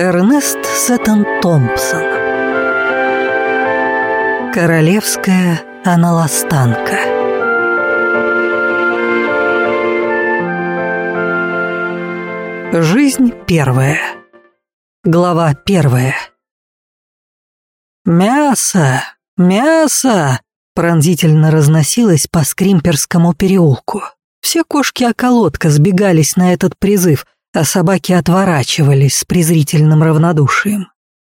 Эрнест Сеттон Томпсон. Королевская аналастанка. Жизнь первая. Глава первая. «Мясо! Мясо!» пронзительно разносилось по Скримперскому переулку. Все кошки-околотка сбегались на этот призыв, а собаки отворачивались с презрительным равнодушием.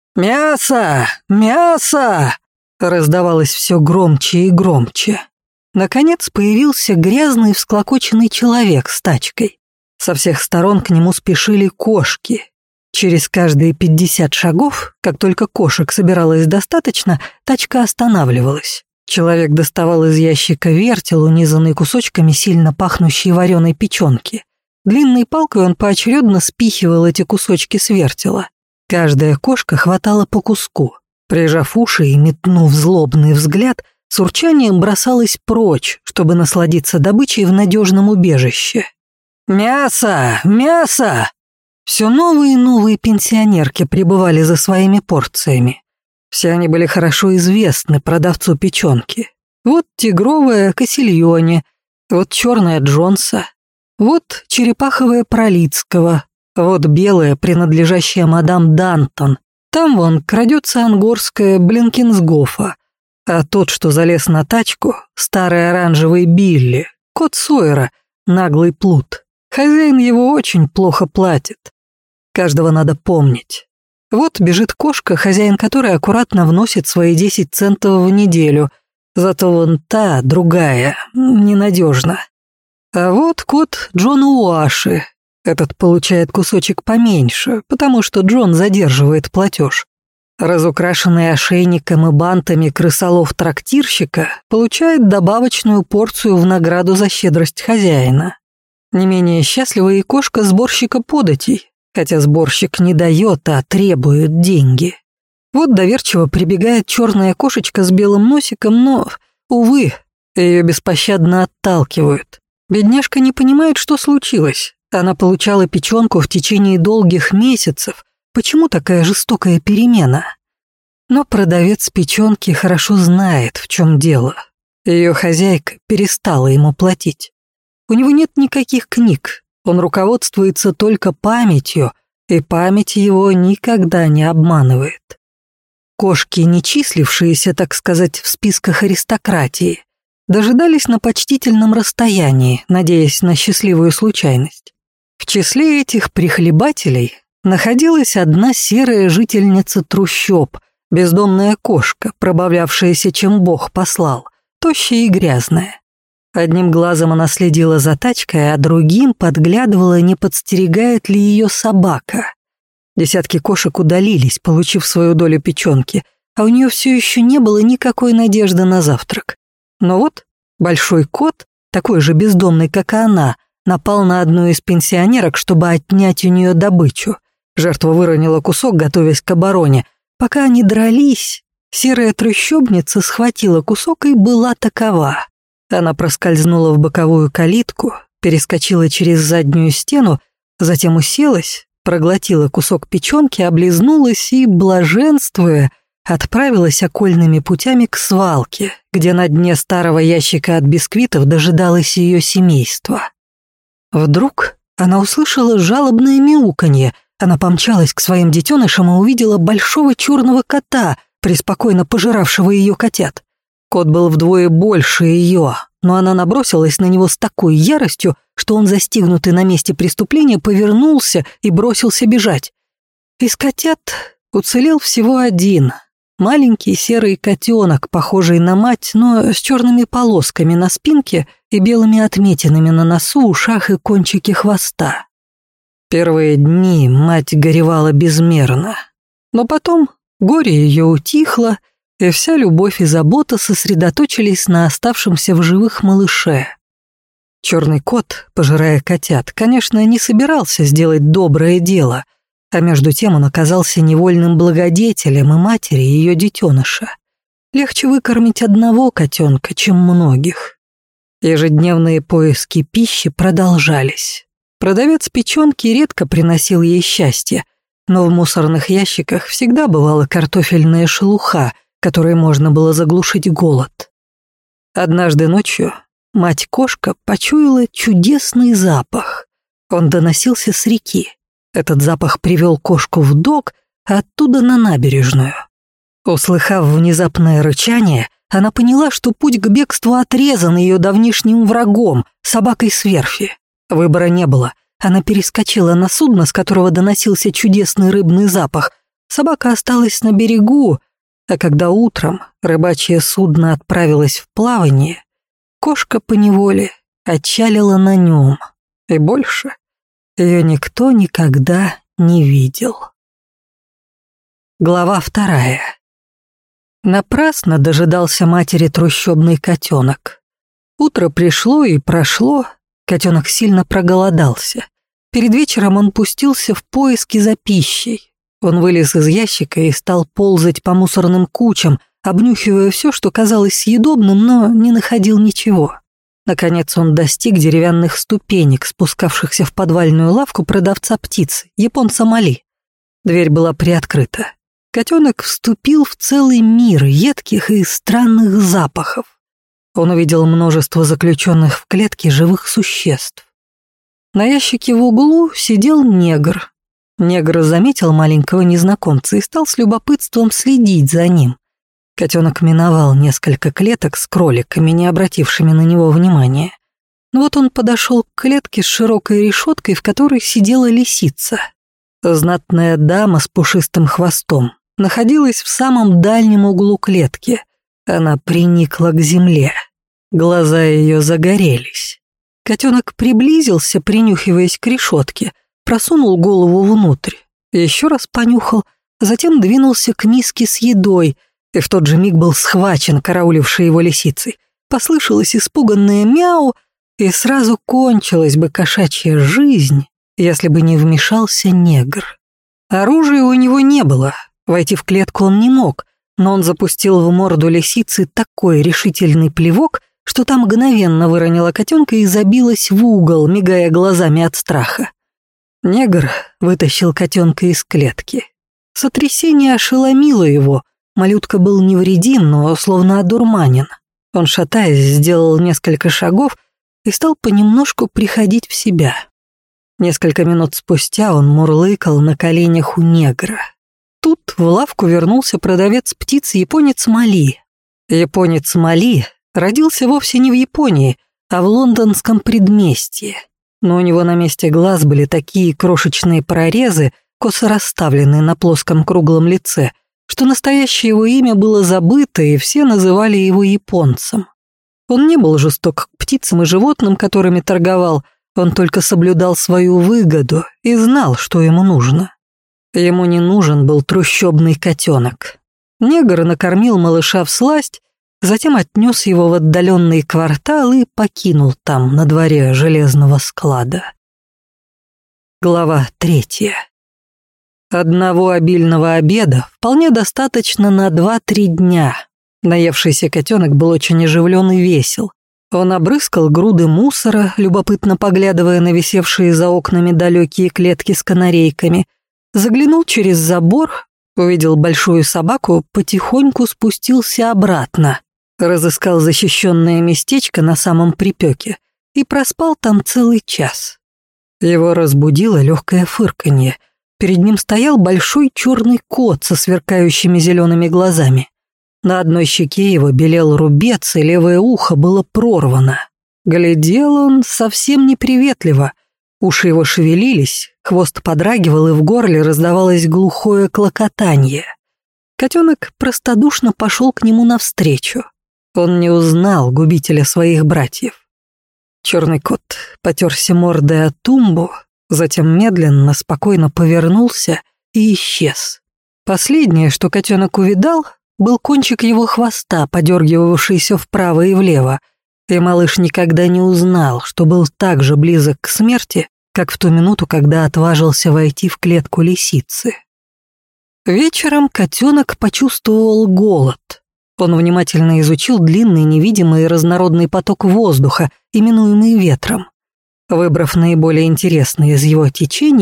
«Мясо! Мясо!» раздавалось все громче и громче. Наконец появился грязный всклокоченный человек с тачкой. Со всех сторон к нему спешили кошки. Через каждые 50 шагов, как только кошек собиралось достаточно, тачка останавливалась. Человек доставал из ящика вертел, унизанный кусочками сильно пахнущей вареной печенки. Длинной палкой он поочередно спихивал эти кусочки с вертела. Каждая кошка хватала по куску. Прижав уши и метнув злобный взгляд, с урчанием бросалась прочь, чтобы насладиться добычей в надежном убежище. «Мясо! Мясо!» Все новые и новые пенсионерки прибывали за своими порциями. Все они были хорошо известны продавцу печенки. Вот тигровая Кассильоне, вот черная Джонса, вот черепаховая Пролицкого, вот белая, принадлежащая мадам Дантон. Там вон крадется ангорская Блинкинсгофа, а тот, что залез на тачку, старый оранжевый Билли, кот Сойера, наглый плут. Хозяин его очень плохо платит. Каждого надо помнить. Вот бежит кошка, хозяин которой аккуратно вносит свои 10 центов в неделю, зато вон та, другая, ненадежна. А вот кот Джона Уаши. Этот получает кусочек поменьше, потому что Джон задерживает платеж. Разукрашенный ошейником и бантами крысолов-трактирщика получает добавочную порцию в награду за щедрость хозяина. Не менее счастлива и кошка сборщика податей, хотя сборщик не дает, а требует деньги. Вот доверчиво прибегает черная кошечка с белым носиком, но, увы, ее беспощадно отталкивают. Бедняжка не понимает, что случилось. Она получала печенку в течение долгих месяцев. Почему такая жестокая перемена? Но продавец печенки хорошо знает, в чем дело. Ее хозяйка перестала ему платить. У него нет никаких книг. Он руководствуется только памятью, и память его никогда не обманывает. Кошки, не числившиеся, так сказать, в списках аристократии, дожидались на почтительном расстоянии, надеясь на счастливую случайность. В числе этих прихлебателей находилась одна серая жительница трущоб, бездомная кошка, пробавлявшаяся, чем Бог послал, тощая и грязная. Одним глазом она следила за тачкой, а другим подглядывала, не подстерегает ли ее собака. Десятки кошек удалились, получив свою долю печенки, а у нее все еще не было никакой надежды на завтрак. Но вот большой кот, такой же бездомный, как и она, напал на одну из пенсионерок, чтобы отнять у нее добычу. Жертва выронила кусок, готовясь к обороне. Пока они дрались, серая трущобница схватила кусок и была такова. Она проскользнула в боковую калитку, перескочила через заднюю стену, затем уселась, проглотила кусок печенки, облизнулась и, блаженствуя, отправилась окольными путями к свалке, где на дне старого ящика от бисквитов дожидалось ее семейство. Вдруг она услышала жалобное мяуканье. Она помчалась к своим детенышам и увидела большого черного кота, преспокойно пожиравшего ее котят. Кот был вдвое больше ее, но она набросилась на него с такой яростью, что он, застигнутый на месте преступления, повернулся и бросился бежать. Из котят уцелел всего один — маленький серый котенок, похожий на мать, но с черными полосками на спинке и белыми отметинами на носу, ушах и кончике хвоста. Первые дни мать горевала безмерно, но потом горе ее утихло, и вся любовь и забота сосредоточились на оставшемся в живых малыше. Черный кот, пожирая котят, конечно, не собирался сделать доброе дело, а между тем он оказался невольным благодетелем и матери ее детеныша. Легче выкормить одного котенка, чем многих. Ежедневные поиски пищи продолжались. Продавец печенки редко приносил ей счастье, но в мусорных ящиках всегда бывала картофельная шелуха, которой можно было заглушить голод. Однажды ночью мать-кошка почуяла чудесный запах. Он доносился с реки. Этот запах привел кошку в док, а оттуда на набережную. Услыхав внезапное рычание, она поняла, что путь к бегству отрезан ее давнишним врагом, собакой с верфи. Выбора не было. Она перескочила на судно, с которого доносился чудесный рыбный запах. Собака осталась на берегу, а когда утром рыбачье судно отправилось в плавание, кошка поневоле отчалила на нем, и больше ее никто никогда не видел. Глава 2. Напрасно дожидался матери трущобный котенок. Утро пришло и прошло, котенок сильно проголодался. Перед вечером он пустился в поиски за пищей. Он вылез из ящика и стал ползать по мусорным кучам, обнюхивая все, что казалось съедобным, но не находил ничего. Наконец он достиг деревянных ступенек, спускавшихся в подвальную лавку продавца птиц, японца Мали. Дверь была приоткрыта. Котенок вступил в целый мир едких и странных запахов. Он увидел множество заключенных в клетке живых существ. На ящике в углу сидел негр. Негр заметил маленького незнакомца и стал с любопытством следить за ним. Котенок миновал несколько клеток с кроликами, не обратившими на него внимания. Но вот он подошел к клетке с широкой решеткой, в которой сидела лисица. Знатная дама с пушистым хвостом находилась в самом дальнем углу клетки. Она приникла к земле. Глаза ее загорелись. Котенок приблизился, принюхиваясь к решетке, просунул голову внутрь, еще раз понюхал, затем двинулся к миске с едой, и в тот же миг был схвачен караулившей его лисицей. Послышалось испуганное мяу, и сразу кончилась бы кошачья жизнь, если бы не вмешался негр. Оружия у него не было, войти в клетку он не мог, но он запустил в морду лисицы такой решительный плевок, что та мгновенно выронила котенка и забилась в угол, мигая глазами от страха. Негр вытащил котенка из клетки. Сотрясение ошеломило его. Малютка был невредим, но словно одурманен. Он, шатаясь, сделал несколько шагов и стал понемножку приходить в себя. Несколько минут спустя он мурлыкал на коленях у негра. Тут в лавку вернулся продавец птиц японец Мали. Японец Мали родился вовсе не в Японии, а в лондонском предместье. Но у него на месте глаз были такие крошечные прорезы, косо расставленные на плоском круглом лице, что настоящее его имя было забыто, и все называли его японцем. Он не был жесток к птицам и животным, которыми торговал, он только соблюдал свою выгоду и знал, что ему нужно. Ему не нужен был трущобный котенок. Негр накормил малыша всласть, затем отнес его в отдаленный квартал и покинул там, на дворе железного склада. Глава 3. Одного обильного обеда вполне достаточно на 2-3 дня. Наевшийся котенок был очень оживлен и весел. Он обрыскал груды мусора, любопытно поглядывая на висевшие за окнами далекие клетки с канарейками, заглянул через забор, увидел большую собаку, потихоньку спустился обратно, разыскал защищенное местечко на самом припеке и проспал там целый час. Его разбудило легкое фырканье. Перед ним стоял большой черный кот со сверкающими зелеными глазами. На одной щеке его белел рубец, и левое ухо было прорвано. Глядел он совсем неприветливо. Уши его шевелились, хвост подрагивал, и в горле раздавалось глухое клокотанье. Котенок простодушно пошел к нему навстречу. Он не узнал губителя своих братьев. Черный кот потерся мордой о тумбу, затем медленно, спокойно повернулся и исчез. Последнее, что котенок увидал, был кончик его хвоста, подергивавшийся вправо и влево, и малыш никогда не узнал, что был так же близок к смерти, как в ту минуту, когда отважился войти в клетку лисицы. Вечером котенок почувствовал голод. Он внимательно изучил длинный, невидимый и разнородный поток воздуха, именуемый ветром. Выбрав наиболее интересный из его течений,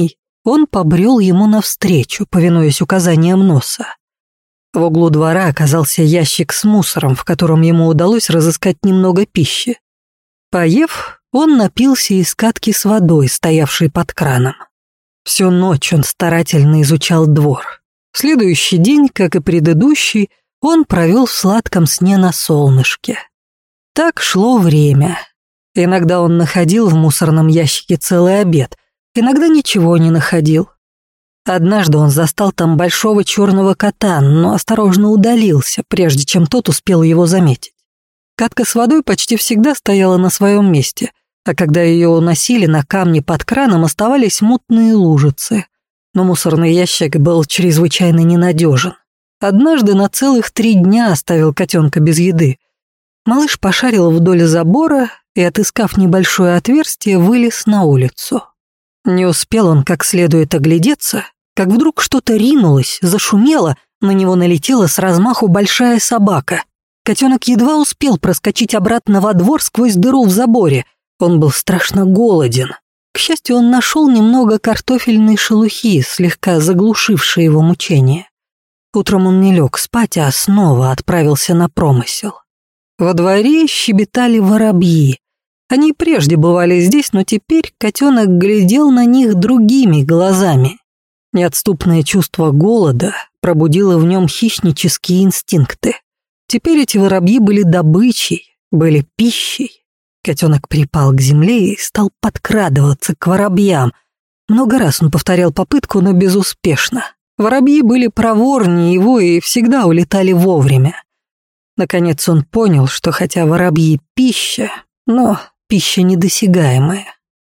он побрел ему навстречу, повинуясь указаниям носа. В углу двора оказался ящик с мусором, в котором ему удалось разыскать немного пищи. Поев, он напился из катки с водой, стоявшей под краном. Всю ночь он старательно изучал двор. Следующий день, как и предыдущий, он провел в сладком сне на солнышке. Так шло время. Иногда он находил в мусорном ящике целый обед, иногда ничего не находил. Однажды он застал там большого черного кота, но осторожно удалился, прежде чем тот успел его заметить. Катка с водой почти всегда стояла на своем месте, а когда ее уносили, на камне под краном оставались мутные лужицы. Но мусорный ящик был чрезвычайно ненадежен. Однажды на целых 3 дня оставил котенка без еды. Малыш пошарил вдоль забора и, отыскав небольшое отверстие, вылез на улицу. Не успел он как следует оглядеться, как вдруг что-то ринулось, зашумело, на него налетела с размаху большая собака. Котенок едва успел проскочить обратно во двор сквозь дыру в заборе. Он был страшно голоден. К счастью, он нашел немного картофельной шелухи, слегка заглушившей его мучения. Утром он не лег спать, а снова отправился на промысел. Во дворе щебетали воробьи. Они прежде бывали здесь, но теперь котенок глядел на них другими глазами. Неотступное чувство голода пробудило в нем хищнические инстинкты. Теперь эти воробьи были добычей, были пищей. Котенок припал к земле и стал подкрадываться к воробьям. Много раз он повторял попытку, но безуспешно. Воробьи были проворнее его и всегда улетали вовремя. Наконец он понял, что хотя воробьи пища, но пища недосягаемая.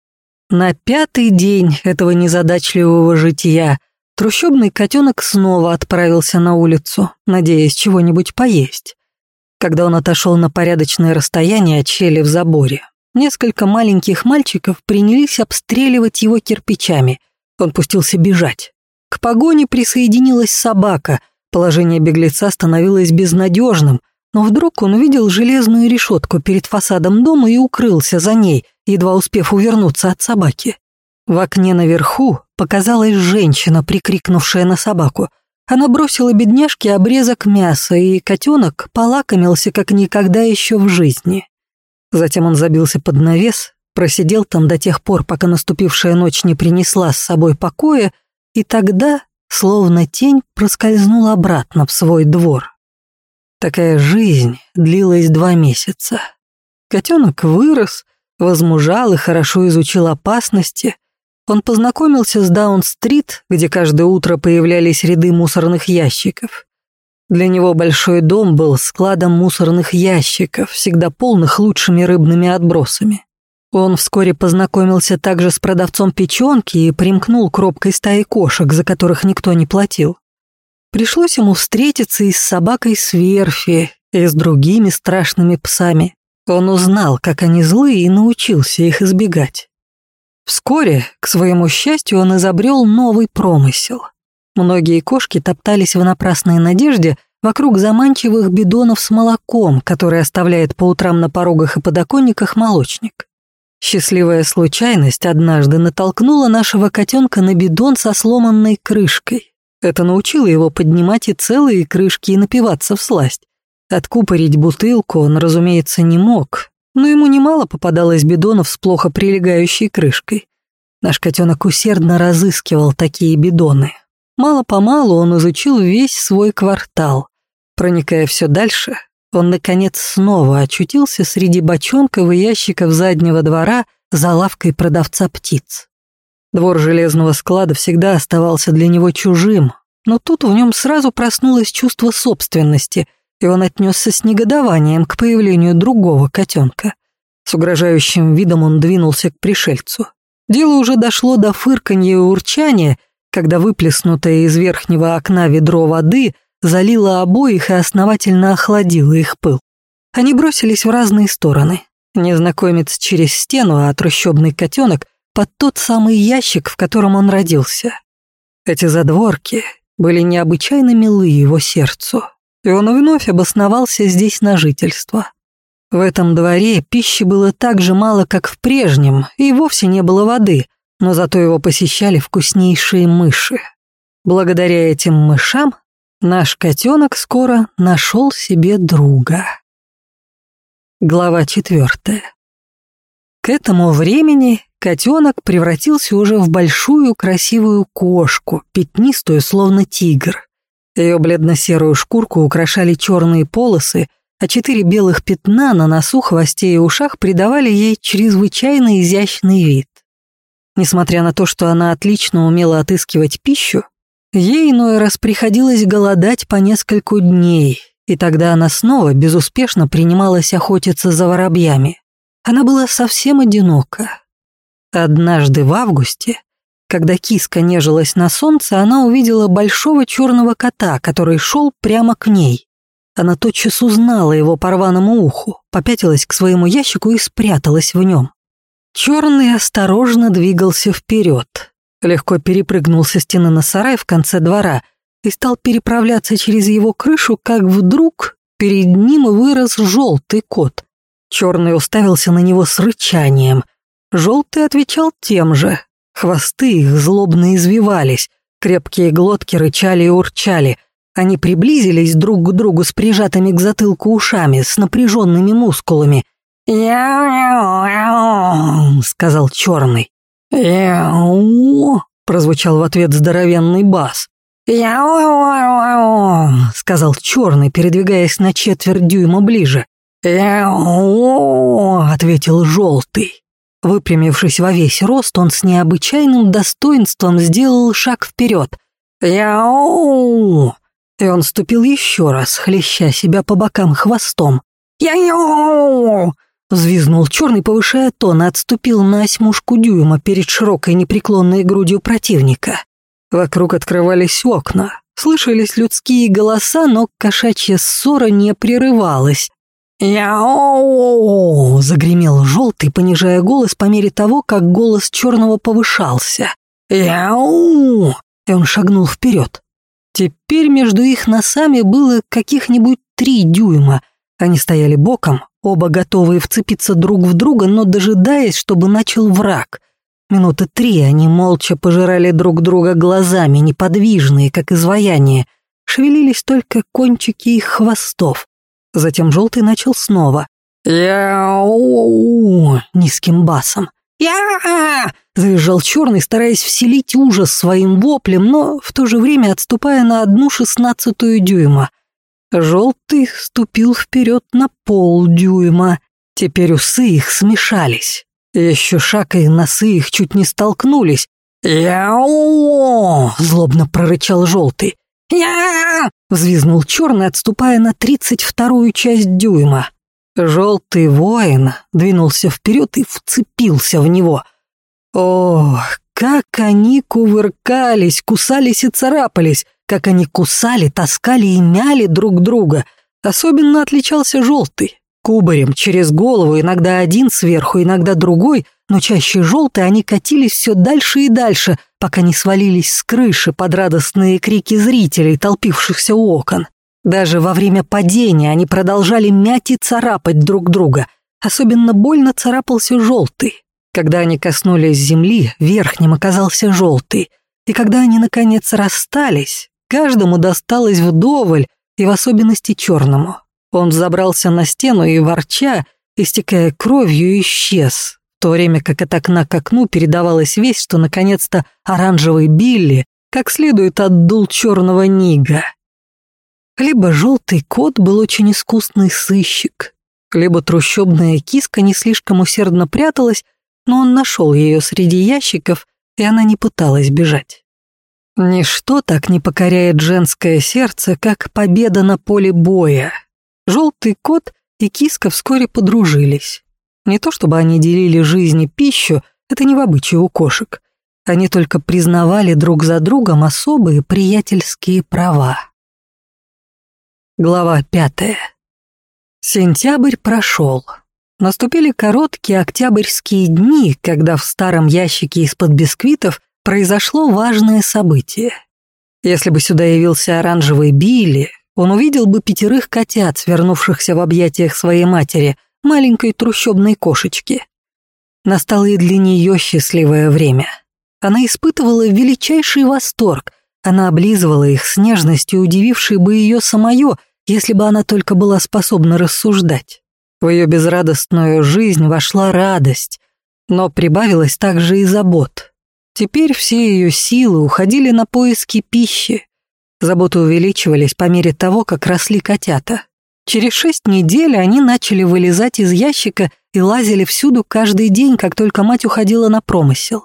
На 5-й день этого незадачливого жития трущобный котенок снова отправился на улицу, надеясь чего-нибудь поесть. Когда он отошел на порядочное расстояние от щели в заборе, несколько маленьких мальчиков принялись обстреливать его кирпичами. Он пустился бежать. К погоне присоединилась собака. Положение беглеца становилось безнадежным, но вдруг он увидел железную решетку перед фасадом дома и укрылся за ней, едва успев увернуться от собаки. В окне наверху показалась женщина, прикрикнувшая на собаку. Она бросила бедняжке обрезок мяса, и котенок полакомился как никогда еще в жизни. Затем он забился под навес, просидел там до тех пор, пока наступившая ночь не принесла с собой покоя, и тогда, словно тень, проскользнул обратно в свой двор. Такая жизнь длилась 2 месяца. Котенок вырос, возмужал и хорошо изучил опасности. Он познакомился с Даун-стрит, где каждое утро появлялись ряды мусорных ящиков. Для него большой дом был складом мусорных ящиков, всегда полных лучшими рыбными отбросами. Он вскоре познакомился также с продавцом печенки и примкнул к робкой стае кошек, за которых никто не платил. Пришлось ему встретиться и с собакой Сверфи, и с другими страшными псами. Он узнал, как они злые, и научился их избегать. Вскоре, к своему счастью, он изобрел новый промысел. Многие кошки топтались в напрасной надежде вокруг заманчивых бидонов с молоком, которые оставляет по утрам на порогах и подоконниках молочник. Счастливая случайность однажды натолкнула нашего котенка на бидон со сломанной крышкой. Это научило его поднимать и целые крышки и напиваться всласть. Откупорить бутылку он, разумеется, не мог, но ему немало попадалось бидонов с плохо прилегающей крышкой. Наш котенок усердно разыскивал такие бидоны. Мало-помалу он изучил весь свой квартал. Проникая все дальше, он, наконец, снова очутился среди бочонков и ящиков заднего двора за лавкой продавца птиц. Двор железного склада всегда оставался для него чужим, но тут в нем сразу проснулось чувство собственности, и он отнесся с негодованием к появлению другого котенка. С угрожающим видом он двинулся к пришельцу. Дело уже дошло до фырканья и урчания, когда выплеснутое из верхнего окна ведро воды залило обоих и основательно охладило их пыл. Они бросились в разные стороны. Незнакомец через стену, а трущобный котенок под тот самый ящик, в котором он родился. Эти задворки были необычайно милы его сердцу, и он вновь обосновался здесь на жительство. В этом дворе пищи было так же мало, как в прежнем, и вовсе не было воды, но зато его посещали вкуснейшие мыши. Благодаря этим мышам наш котенок скоро нашел себе друга. Глава 4. К этому времени котенок превратился уже в большую красивую кошку, пятнистую, словно тигр. Ее бледно-серую шкурку украшали черные полосы, а 4 белых пятна на носу, хвосте и ушах придавали ей чрезвычайно изящный вид. Несмотря на то, что она отлично умела отыскивать пищу, ей иной раз приходилось голодать по нескольку дней, и тогда она снова безуспешно принималась охотиться за воробьями. Она была совсем одинока. Однажды в августе, когда киска нежилась на солнце, она увидела большого черного кота, который шел прямо к ней. Она тотчас узнала его по рваному уху, попятилась к своему ящику и спряталась в нем. Черный осторожно двигался вперед, легко перепрыгнул со стены на сарай в конце двора и стал переправляться через его крышу, как вдруг перед ним вырос желтый кот. Черный уставился на него с рычанием. Желтый отвечал тем же. Хвосты их злобно извивались, крепкие глотки рычали и урчали. Они приблизились друг к другу с прижатыми к затылку ушами, с напряженными мускулами. «Яу-яу-яу», — сказал Черный. «Яу», — прозвучал в ответ здоровенный бас. «Яу-яу-яу», — сказал Черный, передвигаясь на четверть дюйма ближе. «Яу», — ответил Желтый. Выпрямившись во весь рост, он с необычайным достоинством сделал шаг вперед. «Яу!» И он ступил еще раз, хлеща себя по бокам хвостом. «Яу!» Взвизгнул Черный, повышая тон, и отступил на 1/8 дюйма перед широкой непреклонной грудью противника. Вокруг открывались окна, слышались людские голоса, но кошачья ссора не прерывалась. «Яу!» — загремел Желтый, понижая голос по мере того, как голос Черного повышался. «Яу!» — и он шагнул вперед. Теперь между их носами было каких-нибудь 3 дюйма. Они стояли боком, оба готовые вцепиться друг в друга, но дожидаясь, чтобы начал враг. Минуты 3 они молча пожирали друг друга глазами, неподвижные, как изваяние. Шевелились только кончики их хвостов. Затем Желтый начал снова. «Яу!» низким басом. «Я!» завизжал Черный, стараясь вселить ужас своим воплем, но в то же время отступая на 1/16 дюйма. Желтый ступил вперед на 0,5 дюйма. Теперь усы их смешались. Еще шаг, и носы их чуть не столкнулись. «Яу!» злобно прорычал Желтый. «Я!» — взвизгнул Черный, отступая на 32-ю часть дюйма. Желтый воин двинулся вперед и вцепился в него. Ох, как они кувыркались, кусались и царапались, как они кусали, таскали и мяли друг друга. Особенно отличался Желтый. Кубарем через голову, иногда один сверху, иногда другой, но чаще Желтый, они катились все дальше и дальше, пока не свалились с крыши под радостные крики зрителей, толпившихся у окон. Даже во время падения они продолжали мять и царапать друг друга. Особенно больно царапался Желтый. Когда они коснулись земли, верхним оказался Желтый. И когда они, наконец, расстались, каждому досталось вдоволь, и в особенности Черному. Он взобрался на стену и, ворча, истекая кровью, исчез, в то время как от окна к окну передавалась весть, что, наконец-то, оранжевый Билли как следует отдул черного Нига. Либо Желтый кот был очень искусный сыщик, либо трущобная киска не слишком усердно пряталась, но он нашел ее среди ящиков, и она не пыталась бежать. Ничто так не покоряет женское сердце, как победа на поле боя. Желтый кот и киска вскоре подружились. Не то чтобы они делили жизнь и пищу, это не в обычае у кошек. Они только признавали друг за другом особые приятельские права. Глава 5. Сентябрь прошел. Наступили короткие октябрьские дни, когда в старом ящике из-под бисквитов произошло важное событие. Если бы сюда явился оранжевый Билли, он увидел бы 5 котят, свернувшихся в объятиях своей матери, маленькой трущобной кошечки. Настало и для нее счастливое время. Она испытывала величайший восторг. Она облизывала их с нежностью, удивившей бы ее самое, если бы она только была способна рассуждать. В ее безрадостную жизнь вошла радость, но прибавилось также и забот. Теперь все ее силы уходили на поиски пищи. Заботы увеличивались по мере того, как росли котята. Через 6 недель они начали вылезать из ящика и лазили всюду каждый день, как только мать уходила на промысел.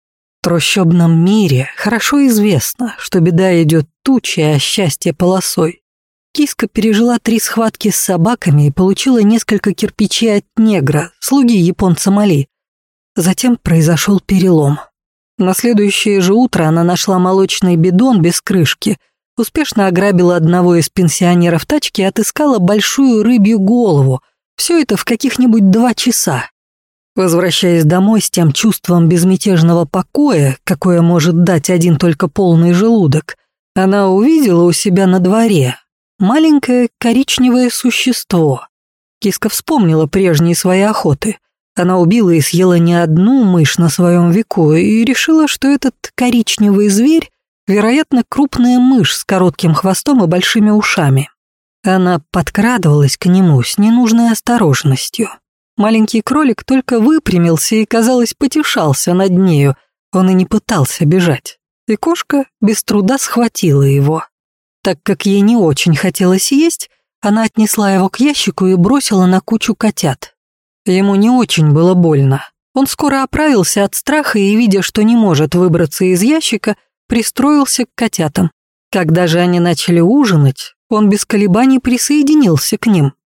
В трущобном мире хорошо известно, что беда идет тучей, а счастье полосой. Киска пережила 3 схватки с собаками и получила несколько кирпичей от негра, слуги японца Мали. Затем произошел перелом. На следующее же утро она нашла молочный бидон без крышки, успешно ограбила одного из пенсионеров тачки и отыскала большую рыбью голову. Все это в каких-нибудь 2 часа. Возвращаясь домой с тем чувством безмятежного покоя, какое может дать один только полный желудок, она увидела у себя на дворе маленькое коричневое существо. Киска вспомнила прежние свои охоты. Она убила и съела не одну мышь на своем веку и решила, что этот коричневый зверь, вероятно, крупная мышь с коротким хвостом и большими ушами. Она подкрадывалась к нему с ненужной осторожностью. Маленький кролик только выпрямился и, казалось, потешался над нею. Он и не пытался бежать. И кошка без труда схватила его. Так как ей не очень хотелось есть, она отнесла его к ящику и бросила на кучу котят. Ему не очень было больно. Он скоро оправился от страха и, видя, что не может выбраться из ящика, пристроился к котятам. Когда же они начали ужинать, он без колебаний присоединился к ним.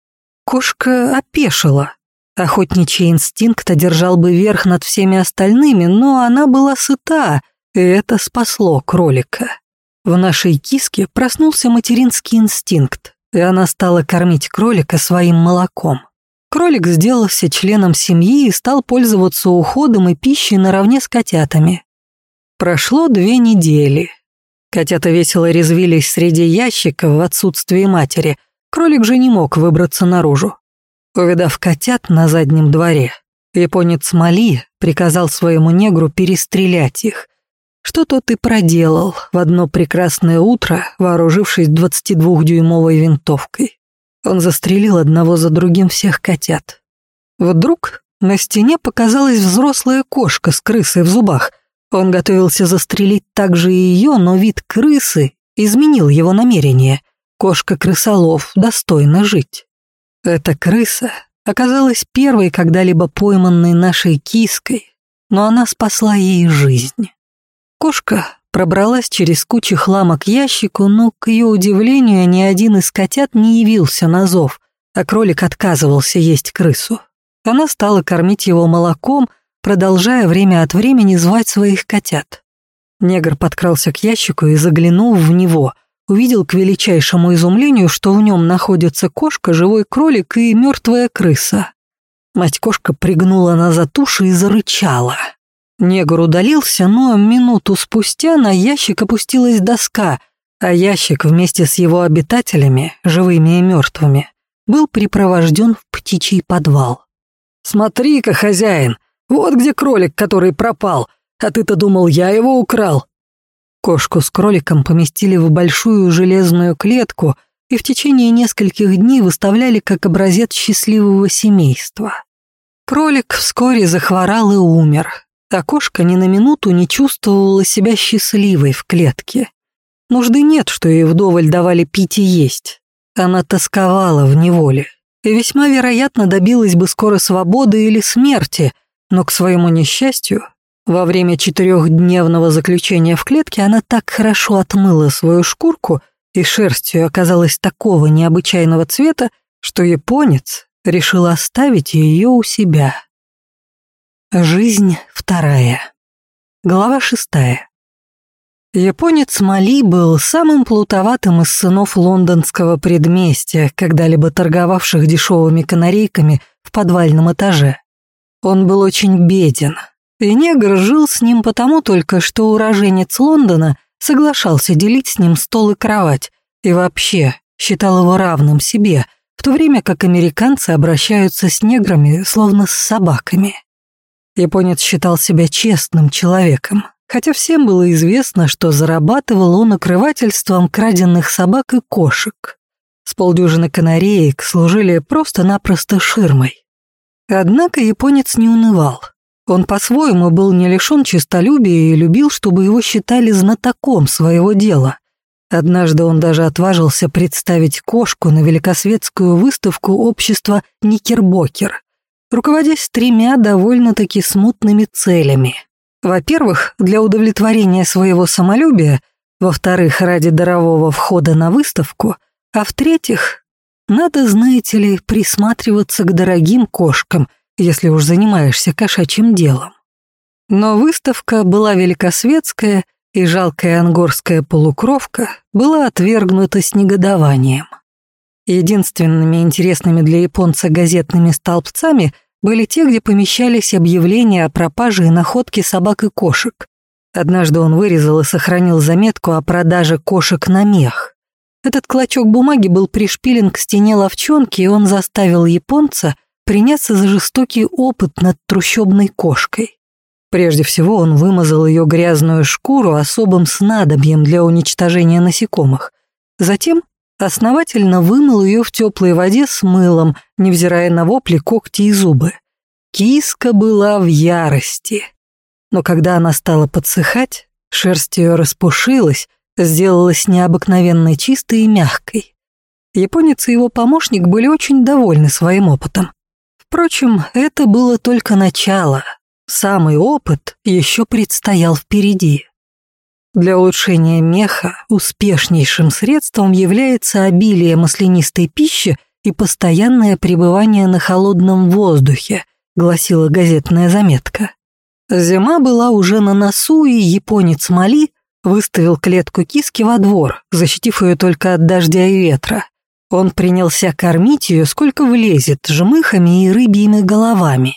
Кошка опешила. Охотничий инстинкт одержал бы верх над всеми остальными, но она была сыта, и это спасло кролика. В нашей киске проснулся материнский инстинкт, и она стала кормить кролика своим молоком. Кролик сделался членом семьи и стал пользоваться уходом и пищей наравне с котятами. Прошло 2 недели. Котята весело резвились среди ящиков в отсутствие матери, кролик же не мог выбраться наружу. Увидав котят на заднем дворе, японец Мали приказал своему негру перестрелять их, что тот и проделал в одно прекрасное утро, вооружившись 22-дюймовой винтовкой. Он застрелил одного за другим всех котят. Вдруг на стене показалась взрослая кошка с крысой в зубах. Он готовился застрелить также и ее, но вид крысы изменил его намерение. Кошка-крысолов достойна жить. Эта крыса оказалась первой когда-либо пойманной нашей киской, но она спасла ей жизнь. Кошка пробралась через кучу хлама к ящику, но, к ее удивлению, ни один из котят не явился на зов, а кролик отказывался есть крысу. Она стала кормить его молоком, продолжая время от времени звать своих котят. Негр подкрался к ящику и, заглянув в него, увидел к величайшему изумлению, что в нем находится кошка, живой кролик и мертвая крыса. Мать-кошка пригнула назад уши и зарычала. Негр удалился, но минуту спустя на ящик опустилась доска, а ящик вместе с его обитателями, живыми и мертвыми, был припровожден в птичий подвал. «Смотри-ка, хозяин, вот где кролик, который пропал, а ты-то думал, я его украл». Кошку с кроликом поместили в большую железную клетку и в течение нескольких дней выставляли как образец счастливого семейства. Кролик вскоре захворал и умер, а кошка ни на минуту не чувствовала себя счастливой в клетке. Нужды нет, что ей вдоволь давали пить и есть. Она тосковала в неволе и весьма вероятно добилась бы скоро свободы или смерти, но к своему несчастью, во время 4-дневного заключения в клетке она так хорошо отмыла свою шкурку, и шерстью оказалась такого необычайного цвета, что японец решил оставить ее у себя. Жизнь 2. Глава 6. Японец Мали был самым плутоватым из сынов лондонского предместья, когда-либо торговавших дешевыми канарейками в подвальном этаже. Он был очень беден, и негр жил с ним потому только, что уроженец Лондона соглашался делить с ним стол и кровать, и вообще считал его равным себе, в то время как американцы обращаются с неграми словно с собаками. Японец считал себя честным человеком, хотя всем было известно, что зарабатывал он укрывательством краденных собак и кошек. С полдюжины канареек служили просто-напросто ширмой. Однако японец не унывал. Он по-своему был не лишен честолюбия и любил, чтобы его считали знатоком своего дела. Однажды он даже отважился представить кошку на великосветскую выставку общества «Никербокер», руководясь 3 довольно-таки смутными целями. Во-первых, для удовлетворения своего самолюбия, во-вторых, ради дарового входа на выставку, а в-третьих, надо, знаете ли, присматриваться к дорогим кошкам, если уж занимаешься кошачьим делом. Но выставка была великосветская, и жалкая ангорская полукровка была отвергнута с негодованием. Единственными интересными для японца газетными столбцами были те, где помещались объявления о пропаже и находке собак и кошек. Однажды он вырезал и сохранил заметку о продаже кошек на мех. Этот клочок бумаги был пришпилен к стене ловчонки, и он заставил японца приняться за жестокий опыт над трущобной кошкой. Прежде всего он вымазал ее грязную шкуру особым снадобьем для уничтожения насекомых. Затем основательно вымыл ее в теплой воде с мылом, невзирая на вопли, когти и зубы. Киска была в ярости. Но когда она стала подсыхать, шерсть ее распушилась, сделалась необыкновенно чистой и мягкой. Японец и его помощник были очень довольны своим опытом. Впрочем, это было только начало. Самый опыт еще предстоял впереди. Для улучшения меха успешнейшим средством является обилие маслянистой пищи и постоянное пребывание на холодном воздухе, гласила газетная заметка. Зима была уже на носу, и японец Мали выставил клетку киски во двор, защитив ее только от дождя и ветра. Он принялся кормить ее, сколько влезет, жмыхами и рыбьими головами.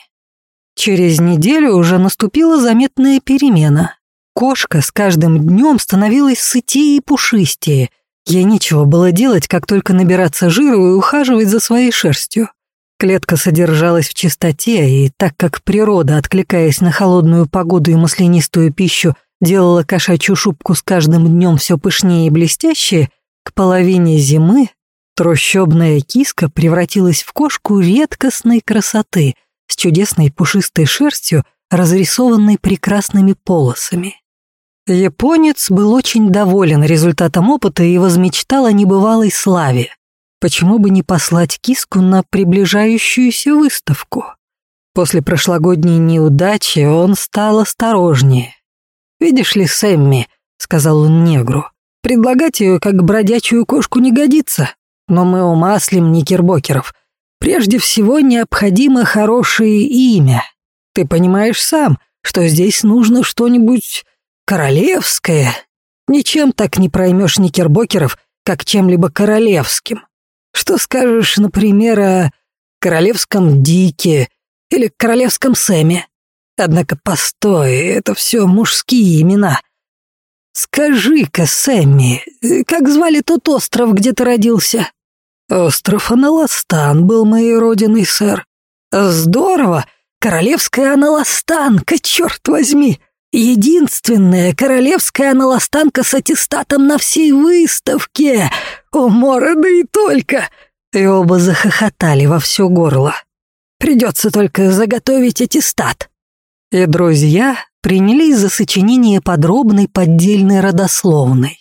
Через неделю уже наступила заметная перемена. Кошка с каждым днем становилась сытее и пушистее. Ей нечего было делать, как только набираться жиру и ухаживать за своей шерстью. Клетка содержалась в чистоте, и так как природа, откликаясь на холодную погоду и маслянистую пищу, делала кошачью шубку с каждым днем все пышнее и блестящее, к половине зимы трущобная киска превратилась в кошку редкостной красоты с чудесной пушистой шерстью, разрисованной прекрасными полосами. Японец был очень доволен результатом опыта и возмечтал о небывалой славе. Почему бы не послать киску на приближающуюся выставку? После прошлогодней неудачи он стал осторожнее. «Видишь ли, Сэмми», — сказал он негру, — «предлагать ее как бродячую кошку не годится, но мы умаслим никербокеров. Прежде всего необходимо хорошее имя. Ты понимаешь сам, что здесь нужно что-нибудь королевское. Ничем так не проймешь никербокеров, как чем-либо королевским. Что скажешь, например, о королевском Дике или королевском Сэме? Однако постой, это все мужские имена. Скажи-ка, Сэмми, как звали тот остров, где ты родился?» «Остров Аналастан был моей родиной, сэр». «Здорово! Королевская аналастанка, черт возьми! Единственная королевская аналастанка с аттестатом на всей выставке! Умора, да и только!» И оба захохотали во все горло. «Придется только заготовить аттестат». И друзья принялись за сочинение подробной поддельной родословной.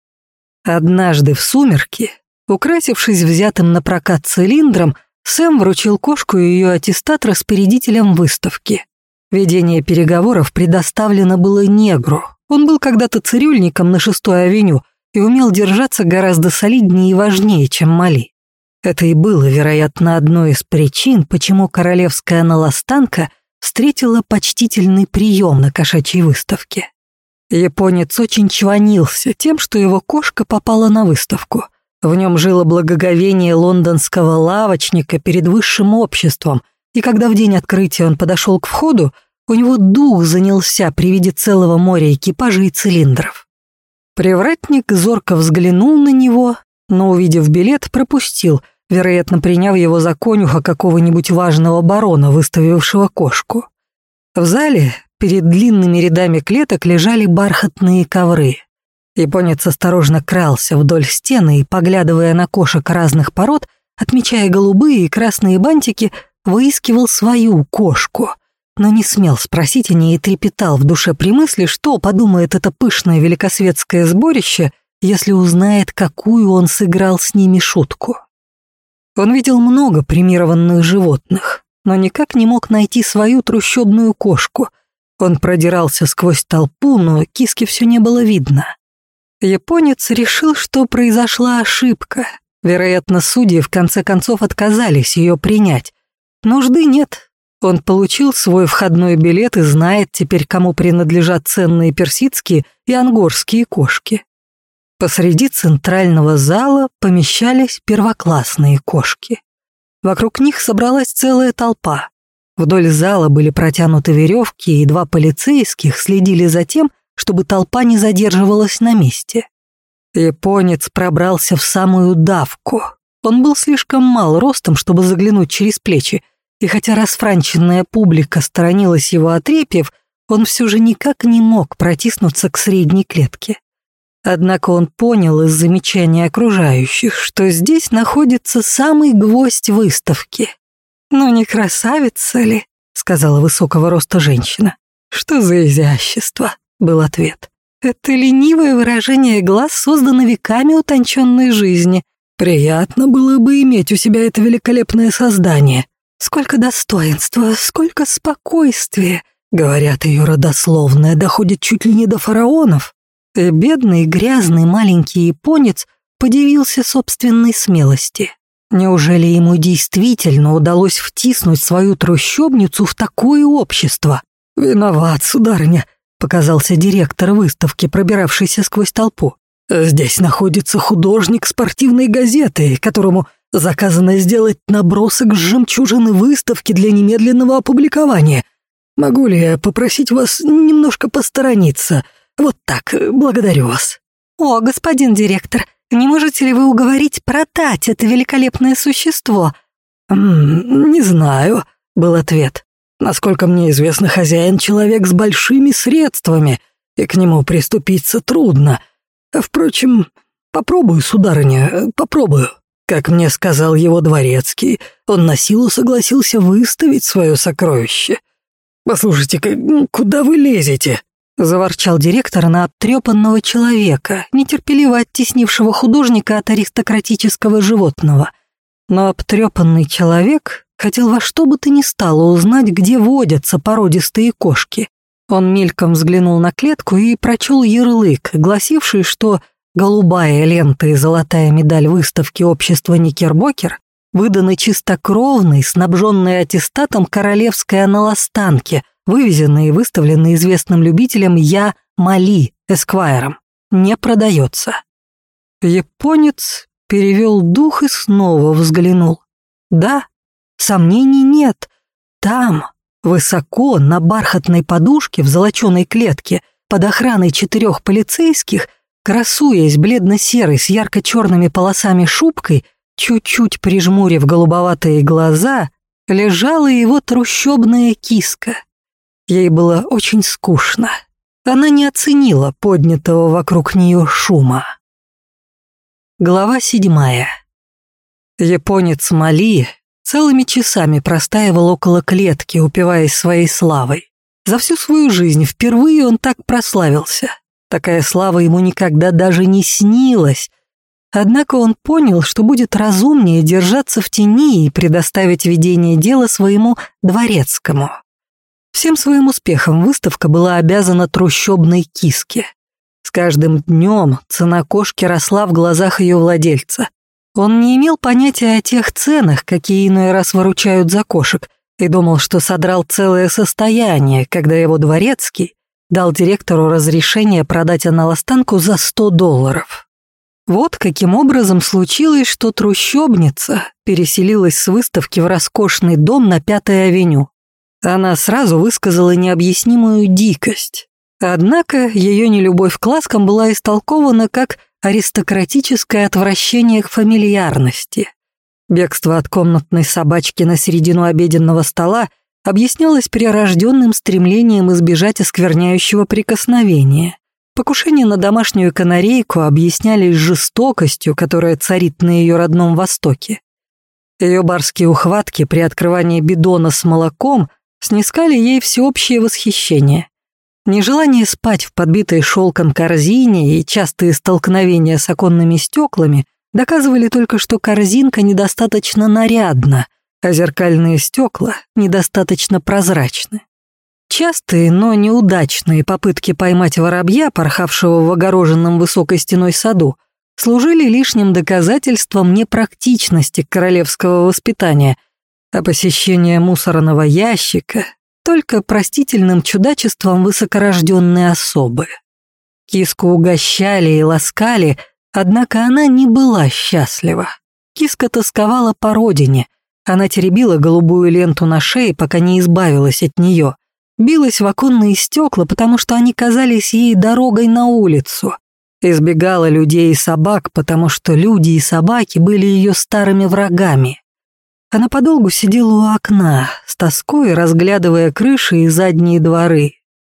Однажды в сумерки, украсившись взятым на прокат цилиндром, Сэм вручил кошку и ее аттестат распорядителям выставки. Ведение переговоров предоставлено было негру. Он был когда-то цирюльником на 6-й авеню и умел держаться гораздо солиднее и важнее, чем Мали. Это и было, вероятно, одной из причин, почему королевская аналастанка встретила почтительный прием на кошачьей выставке. Японец очень чванился тем, что его кошка попала на выставку. В нем жило благоговение лондонского лавочника перед высшим обществом, и когда в день открытия он подошел к входу, у него дух занялся при виде целого моря экипажей и цилиндров. Привратник зорко взглянул на него, но, увидев билет, пропустил, вероятно, приняв его за конюха какого-нибудь важного барона, выставившего кошку. В зале перед длинными рядами клеток лежали бархатные ковры. Японец осторожно крался вдоль стены и, поглядывая на кошек разных пород, отмечая голубые и красные бантики, выискивал свою кошку, но не смел спросить о ней и трепетал в душе при мысли, что подумает это пышное великосветское сборище, если узнает, какую он сыграл с ними шутку. Он видел много премированных животных, но никак не мог найти свою трущобную кошку. Он продирался сквозь толпу, но киски все не было видно. Японец решил, что произошла ошибка. Вероятно, судьи в конце концов отказались ее принять. Нужды нет. Он получил свой входной билет и знает теперь, кому принадлежат ценные персидские и ангорские кошки. Посреди центрального зала помещались первоклассные кошки. Вокруг них собралась целая толпа. Вдоль зала были протянуты веревки, и 2 полицейских следили за тем, чтобы толпа не задерживалась на месте. Японец пробрался в самую давку. Он был слишком мал ростом, чтобы заглянуть через плечи, и хотя расфранченная публика сторонилась его отрепьев, он все же никак не мог протиснуться к средней клетке. Однако он понял из замечаний окружающих, что здесь находится самый гвоздь выставки. «Ну не красавица ли?» — сказала высокого роста женщина. «Что за изящество?» — был ответ. «Это ленивое выражение глаз создано веками утонченной жизни. Приятно было бы иметь у себя это великолепное создание. Сколько достоинства, сколько спокойствия!» Говорят, ее родословная доходит чуть ли не до фараонов. И бедный, грязный маленький японец подивился собственной смелости. Неужели ему действительно удалось втиснуть свою трущобницу в такое общество? «Виноват, сударыня», — показался директор выставки, пробиравшийся сквозь толпу. «Здесь находится художник спортивной газеты, которому заказано сделать набросок с жемчужины выставки для немедленного опубликования. Могу ли я попросить вас немножко посторониться? Вот так, благодарю вас». «О, господин директор, не можете ли вы уговорить продать это великолепное существо?» «Не знаю», — был ответ. «Насколько мне известно, хозяин — человек с большими средствами, и к нему приступиться трудно. Впрочем, попробую, сударыня, попробую». Как мне сказал его дворецкий, он на силу согласился выставить свое сокровище. «Послушайте-ка, куда вы лезете?» — заворчал директор на обтрепанного человека, нетерпеливо оттеснившего художника от аристократического животного. Но обтрепанный человек хотел во что бы то ни стало узнать, где водятся породистые кошки. Он мельком взглянул на клетку и прочел ярлык, гласивший, что голубая лента и золотая медаль выставки общества Никербокер выданы чистокровной, снабженной аттестатом королевской аналастанке, вывезенной и выставленной известным любителем Я. Мали, эсквайром. Не продается. Японец перевел дух и снова взглянул. Да, сомнений нет. Там, высоко, на бархатной подушке в золоченой клетке, под охраной 4 полицейских, красуясь бледно-серой с ярко-черными полосами шубкой, чуть-чуть прижмурив голубоватые глаза, лежала его трущобная киска. Ей было очень скучно. Она не оценила поднятого вокруг нее шума. Глава 7. Японец Мали целыми часами простаивал около клетки, упиваясь своей славой. За всю свою жизнь впервые он так прославился. Такая слава ему никогда даже не снилась. Однако он понял, что будет разумнее держаться в тени и предоставить ведение дела своему дворецкому. Всем своим успехом выставка была обязана трущобной киске. С каждым днем цена кошки росла в глазах ее владельца. Он не имел понятия о тех ценах, какие иной раз выручают за кошек, и думал, что содрал целое состояние, когда его дворецкий дал директору разрешение продать аналастанку за $100. Вот каким образом случилось, что трущобница переселилась с выставки в роскошный дом на 5-й авеню. Она сразу высказала необъяснимую дикость. Однако ее нелюбовь к ласкам была истолкована как аристократическое отвращение к фамильярности. Бегство от комнатной собачки на середину обеденного стола объяснялось прирожденным стремлением избежать оскверняющего прикосновения. Покушения на домашнюю канарейку объяснялись жестокостью, которая царит на ее родном Востоке. Ее барские ухватки при открывании бидона с молоком снискали ей всеобщее восхищение. Нежелание спать в подбитой шелком корзине и частые столкновения с оконными стеклами доказывали только, что корзинка недостаточно нарядна, а зеркальные стекла недостаточно прозрачны. Частые, но неудачные попытки поймать воробья, порхавшего в огороженном высокой стеной саду, служили лишним доказательством непрактичности королевского воспитания, а посещение мусорного ящика — только простительным чудачеством высокорожденной особы. Киску угощали и ласкали, однако она не была счастлива. Киска тосковала по родине, она теребила голубую ленту на шее, пока не избавилась от нее. Билась в оконные стекла, потому что они казались ей дорогой на улицу. Избегала людей и собак, потому что люди и собаки были ее старыми врагами. Она подолгу сидела у окна, с тоской разглядывая крыши и задние дворы.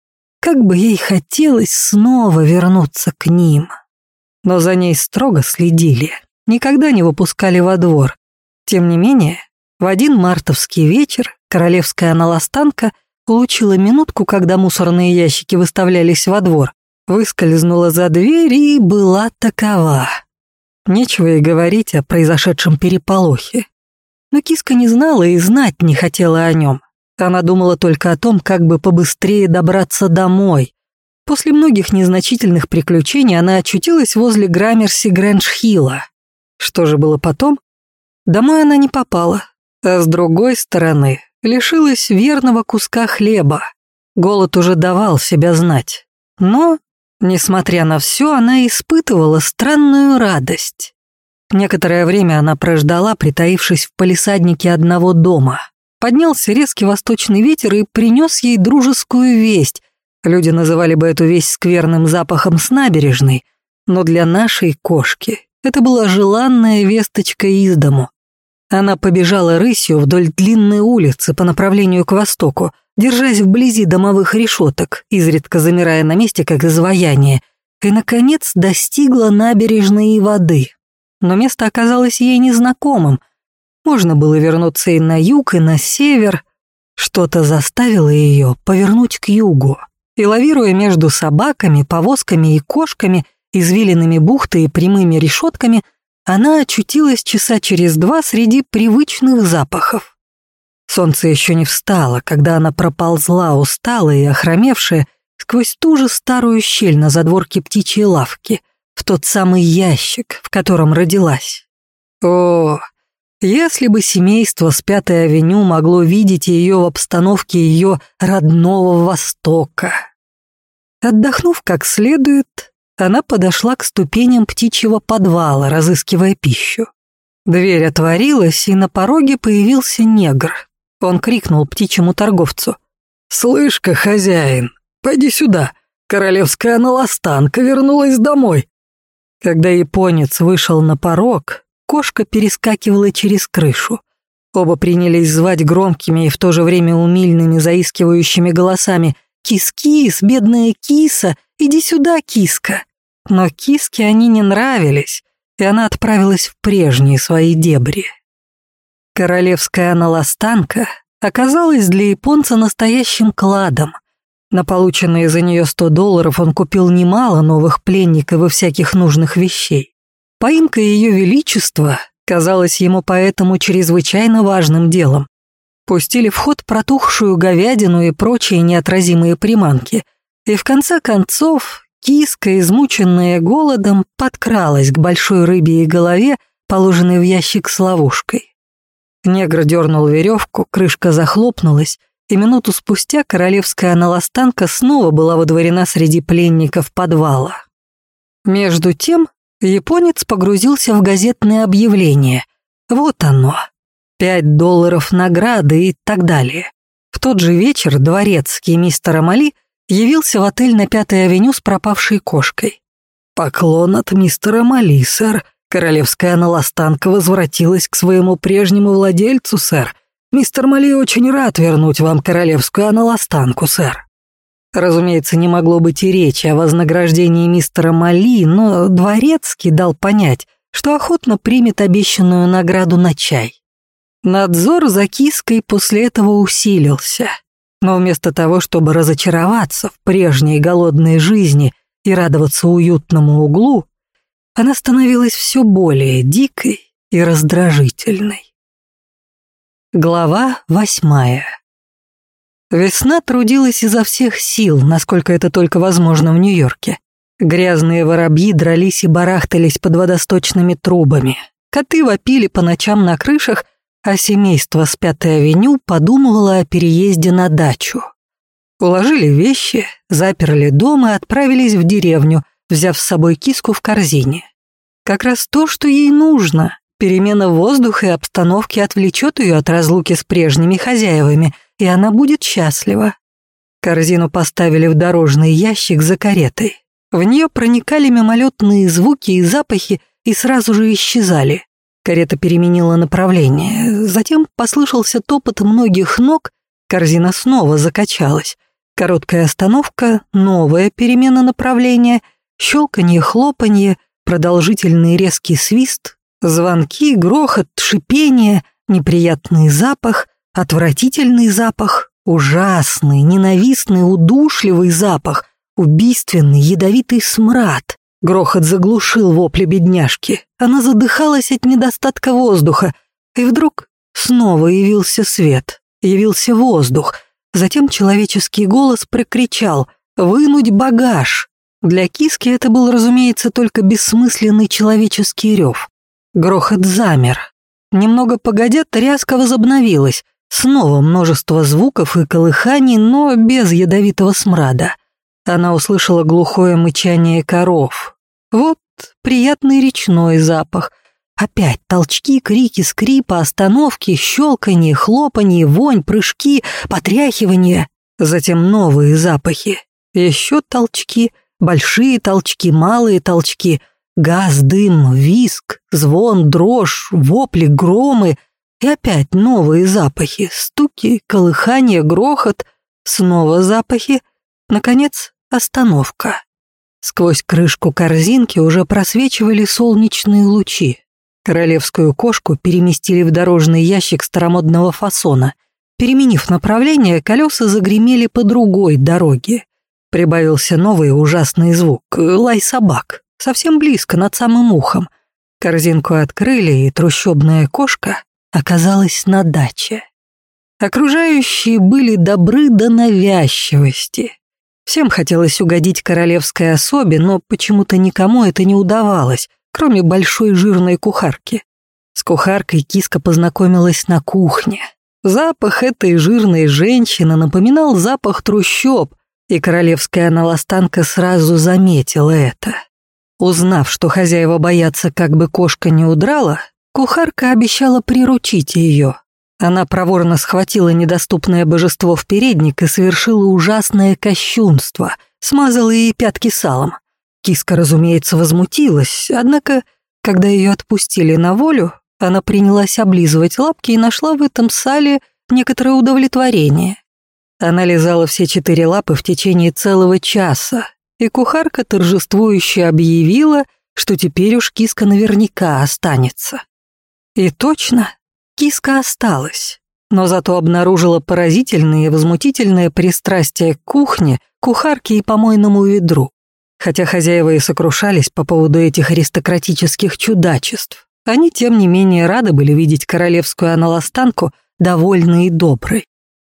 Как бы ей хотелось снова вернуться к ним. Но за ней строго следили, никогда не выпускали во двор. Тем не менее, в один мартовский вечер королевская наластанка получила минутку, когда мусорные ящики выставлялись во двор, выскользнула за дверь и была такова. Нечего и говорить о произошедшем переполохе. Но киска не знала и знать не хотела о нем. Она думала только о том, как бы побыстрее добраться домой. После многих незначительных приключений она очутилась возле Граммерси Грэндж-Хилла. Что же было потом? Домой она не попала, а с другой стороны лишилась верного куска хлеба. Голод уже давал себя знать. Но, несмотря на все, она испытывала странную радость. Некоторое время она прождала, притаившись в палисаднике одного дома. Поднялся резкий восточный ветер и принес ей дружескую весть. Люди называли бы эту весть скверным запахом с набережной, но для нашей кошки это была желанная весточка из дому. Она побежала рысью вдоль длинной улицы по направлению к востоку, держась вблизи домовых решеток, изредка замирая на месте, как изваяние, и, наконец, достигла набережной и воды. Но место оказалось ей незнакомым. Можно было вернуться и на юг, и на север. Что-то заставило ее повернуть к югу. И, лавируя между собаками, повозками и кошками, извилинами бухты и прямыми решетками, она очутилась часа через 2 среди привычных запахов. Солнце еще не встало, когда она проползла, усталая и охромевшая, сквозь ту же старую щель на задворке птичьей лавки, в тот самый ящик, в котором родилась. О, если бы семейство с Пятой авеню могло видеть ее в обстановке ее родного Востока. Отдохнув как следует, она подошла к ступеням птичьего подвала, разыскивая пищу. Дверь отворилась, и на пороге появился негр. Он крикнул птичьему торговцу: «Слышь-ка, хозяин, пойди сюда, королевская наластанка вернулась домой». Когда японец вышел на порог, кошка перескакивала через крышу. Оба принялись звать громкими и в то же время умильными заискивающими голосами: «Кис-кис, бедная киса, иди сюда, киска». Но киске они не нравились, и она отправилась в прежние свои дебри. Королевская наластанка оказалась для японца настоящим кладом. На полученные за нее $100 он купил немало новых пленников и всяких нужных вещей. Поимка ее величества казалась ему поэтому чрезвычайно важным делом. Пустили в ход протухшую говядину и прочие неотразимые приманки, и в конце концов киска, измученная голодом, подкралась к большой рыбьей голове, положенной в ящик с ловушкой. Негр дернул веревку, крышка захлопнулась, и минуту спустя королевская наластанка снова была водворена среди пленников подвала. Между тем японец погрузился в газетные объявления. Вот оно. $5 награды и так далее. В тот же вечер дворецкий мистера Мали явился в отель на Пятой авеню с пропавшей кошкой. «Поклон от мистера Мали, сэр. Королевская наластанка возвратилась к своему прежнему владельцу, сэр. Мистер Мали очень рад вернуть вам королевскую аналастанку, сэр». Разумеется, не могло быть и речи о вознаграждении мистера Мали, но дворецкий дал понять, что охотно примет обещанную награду на чай. Надзор за киской после этого усилился, но вместо того, чтобы разочароваться в прежней голодной жизни и радоваться уютному углу, она становилась все более дикой и раздражительной. Глава 8. Весна трудилась изо всех сил, насколько это только возможно в Нью-Йорке. Грязные воробьи дрались и барахтались под водосточными трубами. Коты вопили по ночам на крышах, а семейство с Пятой авеню подумывало о переезде на дачу. Уложили вещи, заперли дом и отправились в деревню, взяв с собой киску в корзине. Как раз то, что ей нужно. Перемена воздуха и обстановки отвлечет ее от разлуки с прежними хозяевами, и она будет счастлива. Корзину поставили в дорожный ящик за каретой. В нее проникали мимолетные звуки и запахи и сразу же исчезали. Карета переменила направление. Затем послышался топот многих ног, корзина снова закачалась. Короткая остановка, новая перемена направления, щелканье, хлопанье, продолжительный резкий свист, звонки, грохот, шипение, неприятный запах, отвратительный запах, ужасный, ненавистный, удушливый запах, убийственный, ядовитый смрад. Грохот заглушил вопли бедняжки. Она задыхалась от недостатка воздуха. И вдруг снова явился свет, явился воздух. Затем человеческий голос прокричал «Вынуть багаж!». Для киски это был, разумеется, только бессмысленный человеческий рев. Грохот замер. Немного погодя, тряска возобновилась. Снова множество звуков и колыханий, но без ядовитого смрада. Она услышала глухое мычание коров. Вот приятный речной запах. Опять толчки, крики, скрипы, остановки, щелканье, хлопанье, вонь, прыжки, потряхивание. Затем новые запахи. Еще толчки, большие толчки, малые толчки. Газ, дым, визг, звон, дрожь, вопли, громы. И опять новые запахи, стуки, колыхание, грохот. Снова запахи. Наконец, остановка. Сквозь крышку корзинки уже просвечивали солнечные лучи. Королевскую кошку переместили в дорожный ящик старомодного фасона. Переменив направление, колеса загремели по другой дороге. Прибавился новый ужасный звук — лай собак. Совсем близко, над самым ухом. Корзинку открыли, и трущобная кошка оказалась на даче. Окружающие были добры до навязчивости. Всем хотелось угодить королевской особе, но почему-то никому это не удавалось, кроме большой жирной кухарки. С кухаркой киска познакомилась на кухне. Запах этой жирной женщины напоминал запах трущоб, и королевская аналастанка сразу заметила это. Узнав, что хозяева боятся, как бы кошка не удрала, кухарка обещала приручить ее. Она проворно схватила недоступное божество в передник и совершила ужасное кощунство, смазала ей пятки салом. Киска, разумеется, возмутилась, однако, когда ее отпустили на волю, она принялась облизывать лапки и нашла в этом сале некоторое удовлетворение. Она лизала все 4 лапы в течение целого часа, и кухарка торжествующе объявила, что теперь уж киска наверняка останется. И точно, киска осталась, но зато обнаружила поразительное и возмутительное пристрастие к кухне, кухарке и помойному ведру. Хотя хозяева и сокрушались по поводу этих аристократических чудачеств, они, тем не менее, рады были видеть королевскую аналастанку довольной и доброй.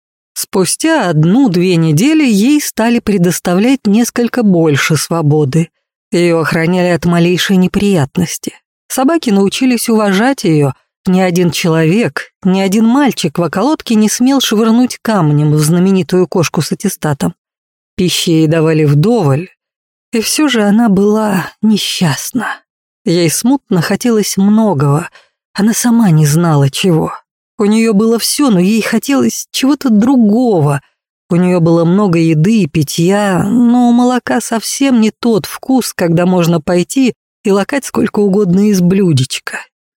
Спустя 1-2 недели ей стали предоставлять несколько больше свободы. Ее охраняли от малейшей неприятности. Собаки научились уважать ее. Ни один человек, ни один мальчик в околотке не смел швырнуть камнем в знаменитую кошку с аттестатом. Пищи ей давали вдоволь, и все же она была несчастна. Ей смутно хотелось многого, она сама не знала чего. У нее было все, но ей хотелось чего-то другого. У нее было много еды и питья, но у молока совсем не тот вкус, когда можно пойти и лакать сколько угодно из блюдечка.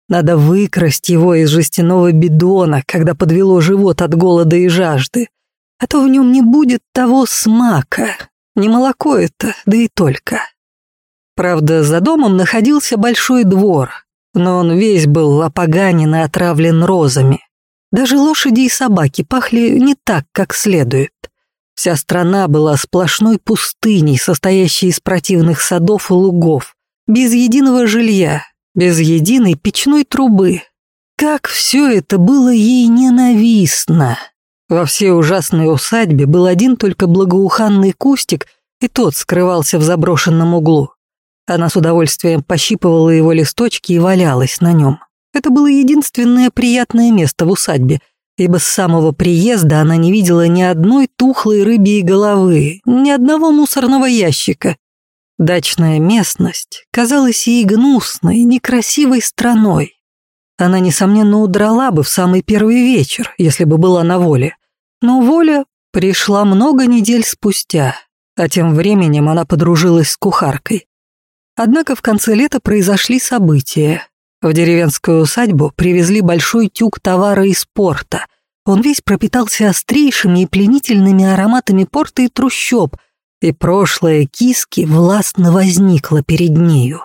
Надо выкрасть его из жестяного бидона, когда подвело живот от голода и жажды. А то в нем не будет того смака. Не молоко это, да и только. Правда, за домом находился большой двор, но он весь был опоганен и отравлен розами. Даже лошади и собаки пахли не так, как следует. Вся страна была сплошной пустыней, состоящей из противных садов и лугов, без единого жилья, без единой печной трубы. Как все это было ей ненавистно! Во всей ужасной усадьбе был один только благоуханный кустик, и тот скрывался в заброшенном углу. Она с удовольствием пощипывала его листочки и валялась на нем. Это было единственное приятное место в усадьбе, ибо с самого приезда она не видела ни одной тухлой рыбьей головы, ни одного мусорного ящика. Дачная местность казалась ей гнусной, некрасивой страной. Она, несомненно, удрала бы в самый первый вечер, если бы была на воле. Но воля пришла много недель спустя, а тем временем она подружилась с кухаркой. Однако в конце лета произошли события. В деревенскую усадьбу привезли большой тюк товара из порта. Он весь пропитался острейшими и пленительными ароматами порта и трущоб, и прошлое киски властно возникло перед нею.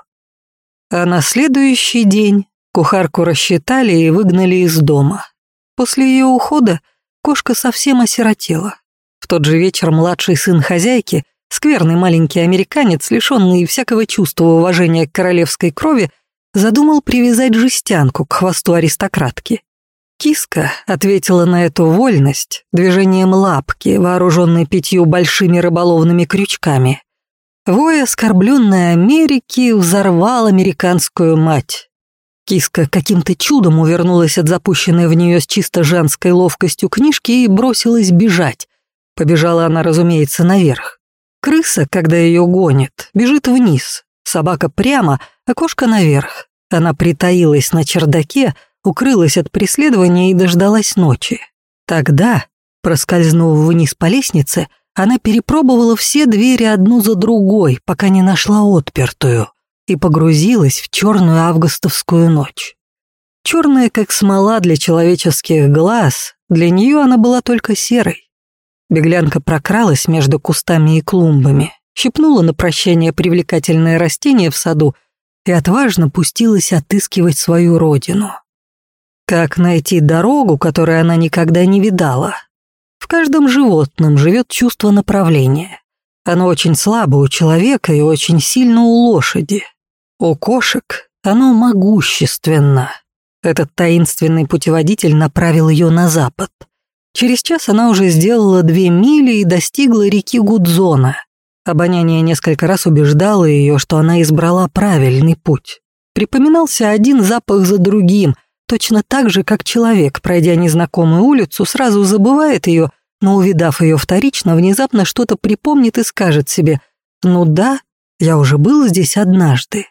А на следующий день кухарку рассчитали и выгнали из дома. После ее ухода кошка совсем осиротела. В тот же вечер младший сын хозяйки, скверный маленький американец, лишенный всякого чувства уважения к королевской крови, задумал привязать жестянку к хвосту аристократки. Киска ответила на эту вольность движением лапки, вооруженной 5 большими рыболовными крючками. Вой оскорбленной Америки взорвал американскую мать. Киска каким-то чудом увернулась от запущенной в нее с чисто женской ловкостью книжки и бросилась бежать. Побежала она, разумеется, наверх. Крыса, когда ее гонит, бежит вниз. Собака прямо, а кошка наверх. Она притаилась на чердаке, укрылась от преследования и дождалась ночи. Тогда, проскользнув вниз по лестнице, она перепробовала все двери одну за другой, пока не нашла отпертую, и погрузилась в черную августовскую ночь. Черная, как смола для человеческих глаз, для нее она была только серой. Беглянка прокралась между кустами и клумбами, щипнула на прощание привлекательное растение в саду и отважно пустилась отыскивать свою родину. Как найти дорогу, которую она никогда не видала? В каждом животном живет чувство направления. Оно очень слабо у человека и очень сильно у лошади. У кошек оно могущественно. Этот таинственный путеводитель направил ее на запад. Через час она уже сделала 2 мили и достигла реки Гудзона. Обоняние несколько раз убеждало ее, что она избрала правильный путь. Припоминался один запах за другим, точно так же, как человек, пройдя незнакомую улицу, сразу забывает ее, но, увидав ее вторично, внезапно что-то припомнит и скажет себе: «Ну да, я уже был здесь однажды».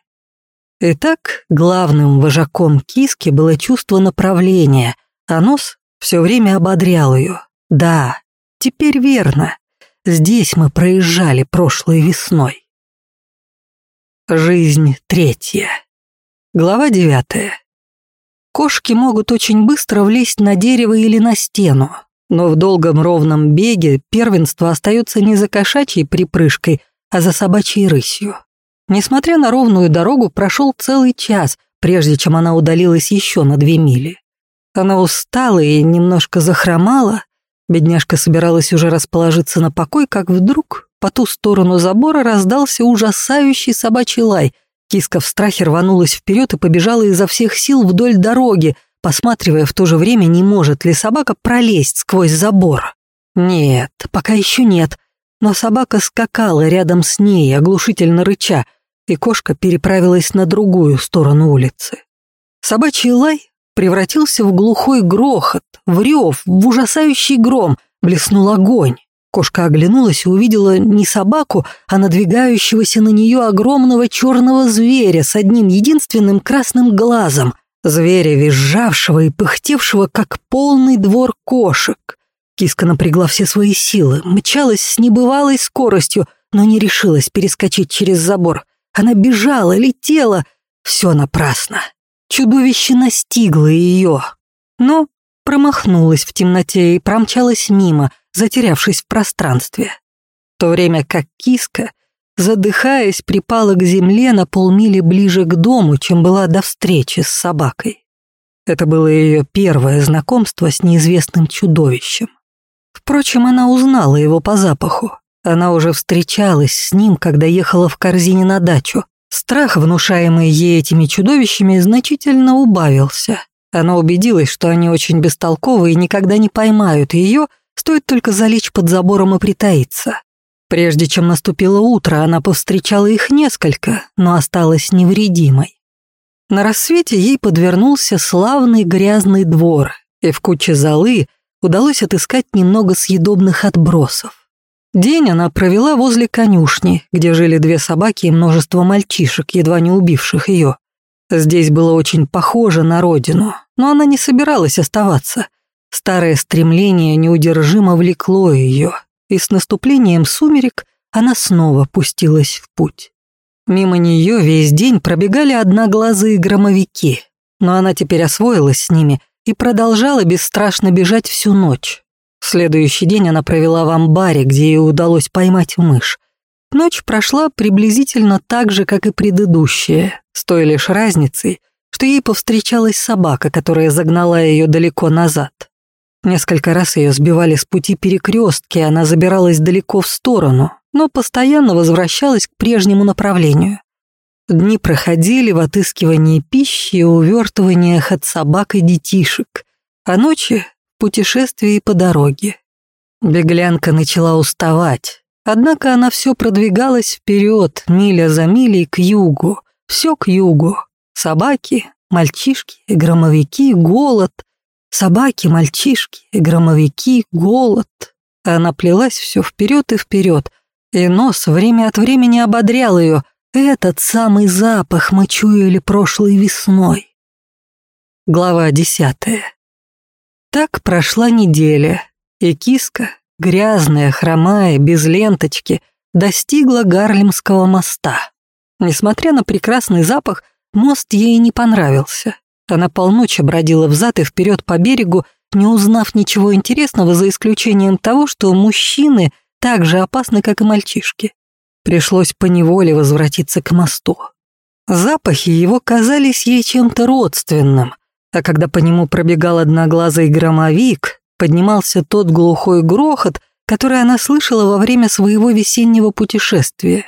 Итак, главным вожаком киски было чувство направления, а нос все время ободрял ее. «Да, теперь верно. Здесь мы проезжали прошлой весной». Жизнь 3. Глава 9. Кошки могут очень быстро влезть на дерево или на стену, но в долгом ровном беге первенство остается не за кошачьей припрыжкой, а за собачьей рысью. Несмотря на ровную дорогу, прошел целый час, прежде чем она удалилась еще на 2 мили. Она устала и немножко захромала. Бедняжка собиралась уже расположиться на покой, как вдруг по ту сторону забора раздался ужасающий собачий лай. Киска в страхе рванулась вперед и побежала изо всех сил вдоль дороги, посматривая в то же время, не может ли собака пролезть сквозь забор. Нет, пока еще нет. Но собака скакала рядом с ней, оглушительно рыча, и кошка переправилась на другую сторону улицы. Собачий лай превратился в глухой грохот, в рев, в ужасающий гром. Блеснул огонь. Кошка оглянулась и увидела не собаку, а надвигающегося на нее огромного черного зверя с одним единственным красным глазом. Зверя, визжавшего и пыхтевшего, как полный двор кошек. Киска напрягла все свои силы, мчалась с небывалой скоростью, но не решилась перескочить через забор. Она бежала, летела. Все напрасно. Чудовище настигло ее, но промахнулась в темноте и промчалась мимо, затерявшись в пространстве. В то время как киска, задыхаясь, припала к земле на полмили ближе к дому, чем была до встречи с собакой. Это было ее первое знакомство с неизвестным чудовищем. Впрочем, она узнала его по запаху. Она уже встречалась с ним, когда ехала в корзине на дачу. Страх, внушаемый ей этими чудовищами, значительно убавился. Она убедилась, что они очень бестолковы и никогда не поймают ее, стоит только залечь под забором и притаиться. Прежде чем наступило утро, она повстречала их несколько, но осталась невредимой. На рассвете ей подвернулся славный грязный двор, и в куче золы удалось отыскать немного съедобных отбросов. День она провела возле конюшни, где жили 2 собаки и множество мальчишек, едва не убивших ее. Здесь было очень похоже на родину, но она не собиралась оставаться. Старое стремление неудержимо влекло ее, и с наступлением сумерек она снова пустилась в путь. Мимо нее весь день пробегали одноглазые громовики, но она теперь освоилась с ними и продолжала бесстрашно бежать всю ночь. Следующий день она провела в амбаре, где ей удалось поймать мышь. Ночь прошла приблизительно так же, как и предыдущая, с той лишь разницей, что ей повстречалась собака, которая загнала ее далеко назад. Несколько раз ее сбивали с пути перекрестки, и она забиралась далеко в сторону, но постоянно возвращалась к прежнему направлению. Дни проходили в отыскивании пищи и увертываниях от собак и детишек, а ночи — в путешествии по дороге. Беглянка начала уставать, однако она все продвигалась вперед, миля за милей к югу, все к югу. Собаки, мальчишки, громовики, голод. Собаки, мальчишки, громовики, голод. Она плелась все вперед и вперед, и нос время от времени ободрял ее. Этот самый запах мы чуяли прошлой весной. Глава 10. Так прошла неделя, и киска, грязная, хромая, без ленточки, достигла Гарлемского моста. Несмотря на прекрасный запах, мост ей не понравился. Она полночи бродила взад и вперед по берегу, не узнав ничего интересного, за исключением того, что мужчины так же опасны, как и мальчишки. Пришлось поневоле возвратиться к мосту. Запахи его казались ей чем-то родственным, а когда по нему пробегал одноглазый громовик, поднимался тот глухой грохот, который она слышала во время своего весеннего путешествия.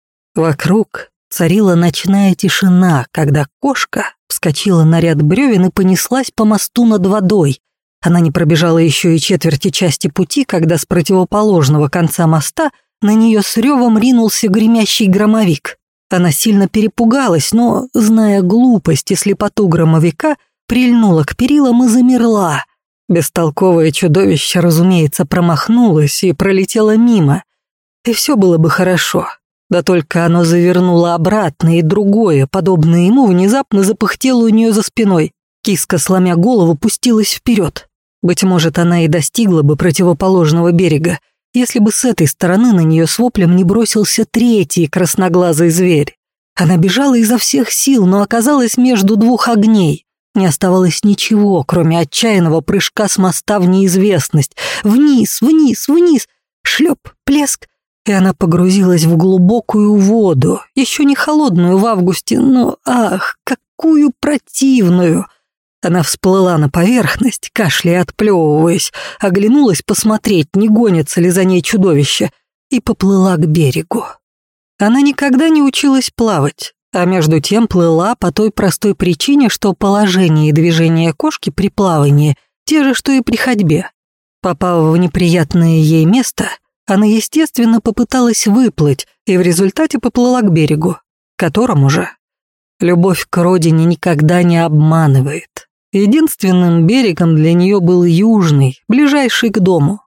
Вокруг царила ночная тишина, когда кошка вскочила на ряд бревен и понеслась по мосту над водой. Она не пробежала еще и четверти части пути, когда с противоположного конца моста на нее с ревом ринулся гремящий громовик. Она сильно перепугалась, но, зная глупость и слепоту громовика, прильнула к перилам и замерла. Бестолковое чудовище, разумеется, промахнулось и пролетело мимо. И все было бы хорошо. Да только оно завернуло обратно, и другое, подобное ему, внезапно запыхтело у нее за спиной. Киска, сломя голову, пустилась вперед. Быть может, она и достигла бы противоположного берега, если бы с этой стороны на нее с воплем не бросился третий красноглазый зверь. Она бежала изо всех сил, но оказалась между 2 огней. Не оставалось ничего, кроме отчаянного прыжка с моста в неизвестность. Вниз, вниз, вниз. Шлеп, плеск. И она погрузилась в глубокую воду, еще не холодную в августе, но, ах, какую противную. Она всплыла на поверхность, кашляя и отплевываясь, оглянулась посмотреть, не гонится ли за ней чудовище, и поплыла к берегу. Она никогда не училась плавать, а между тем плыла по той простой причине, что положение и движение кошки при плавании те же, что и при ходьбе. Попав в неприятное ей место, она, естественно, попыталась выплыть и в результате поплыла к берегу, которому же любовь к родине никогда не обманывает. Единственным берегом для нее был южный, ближайший к дому.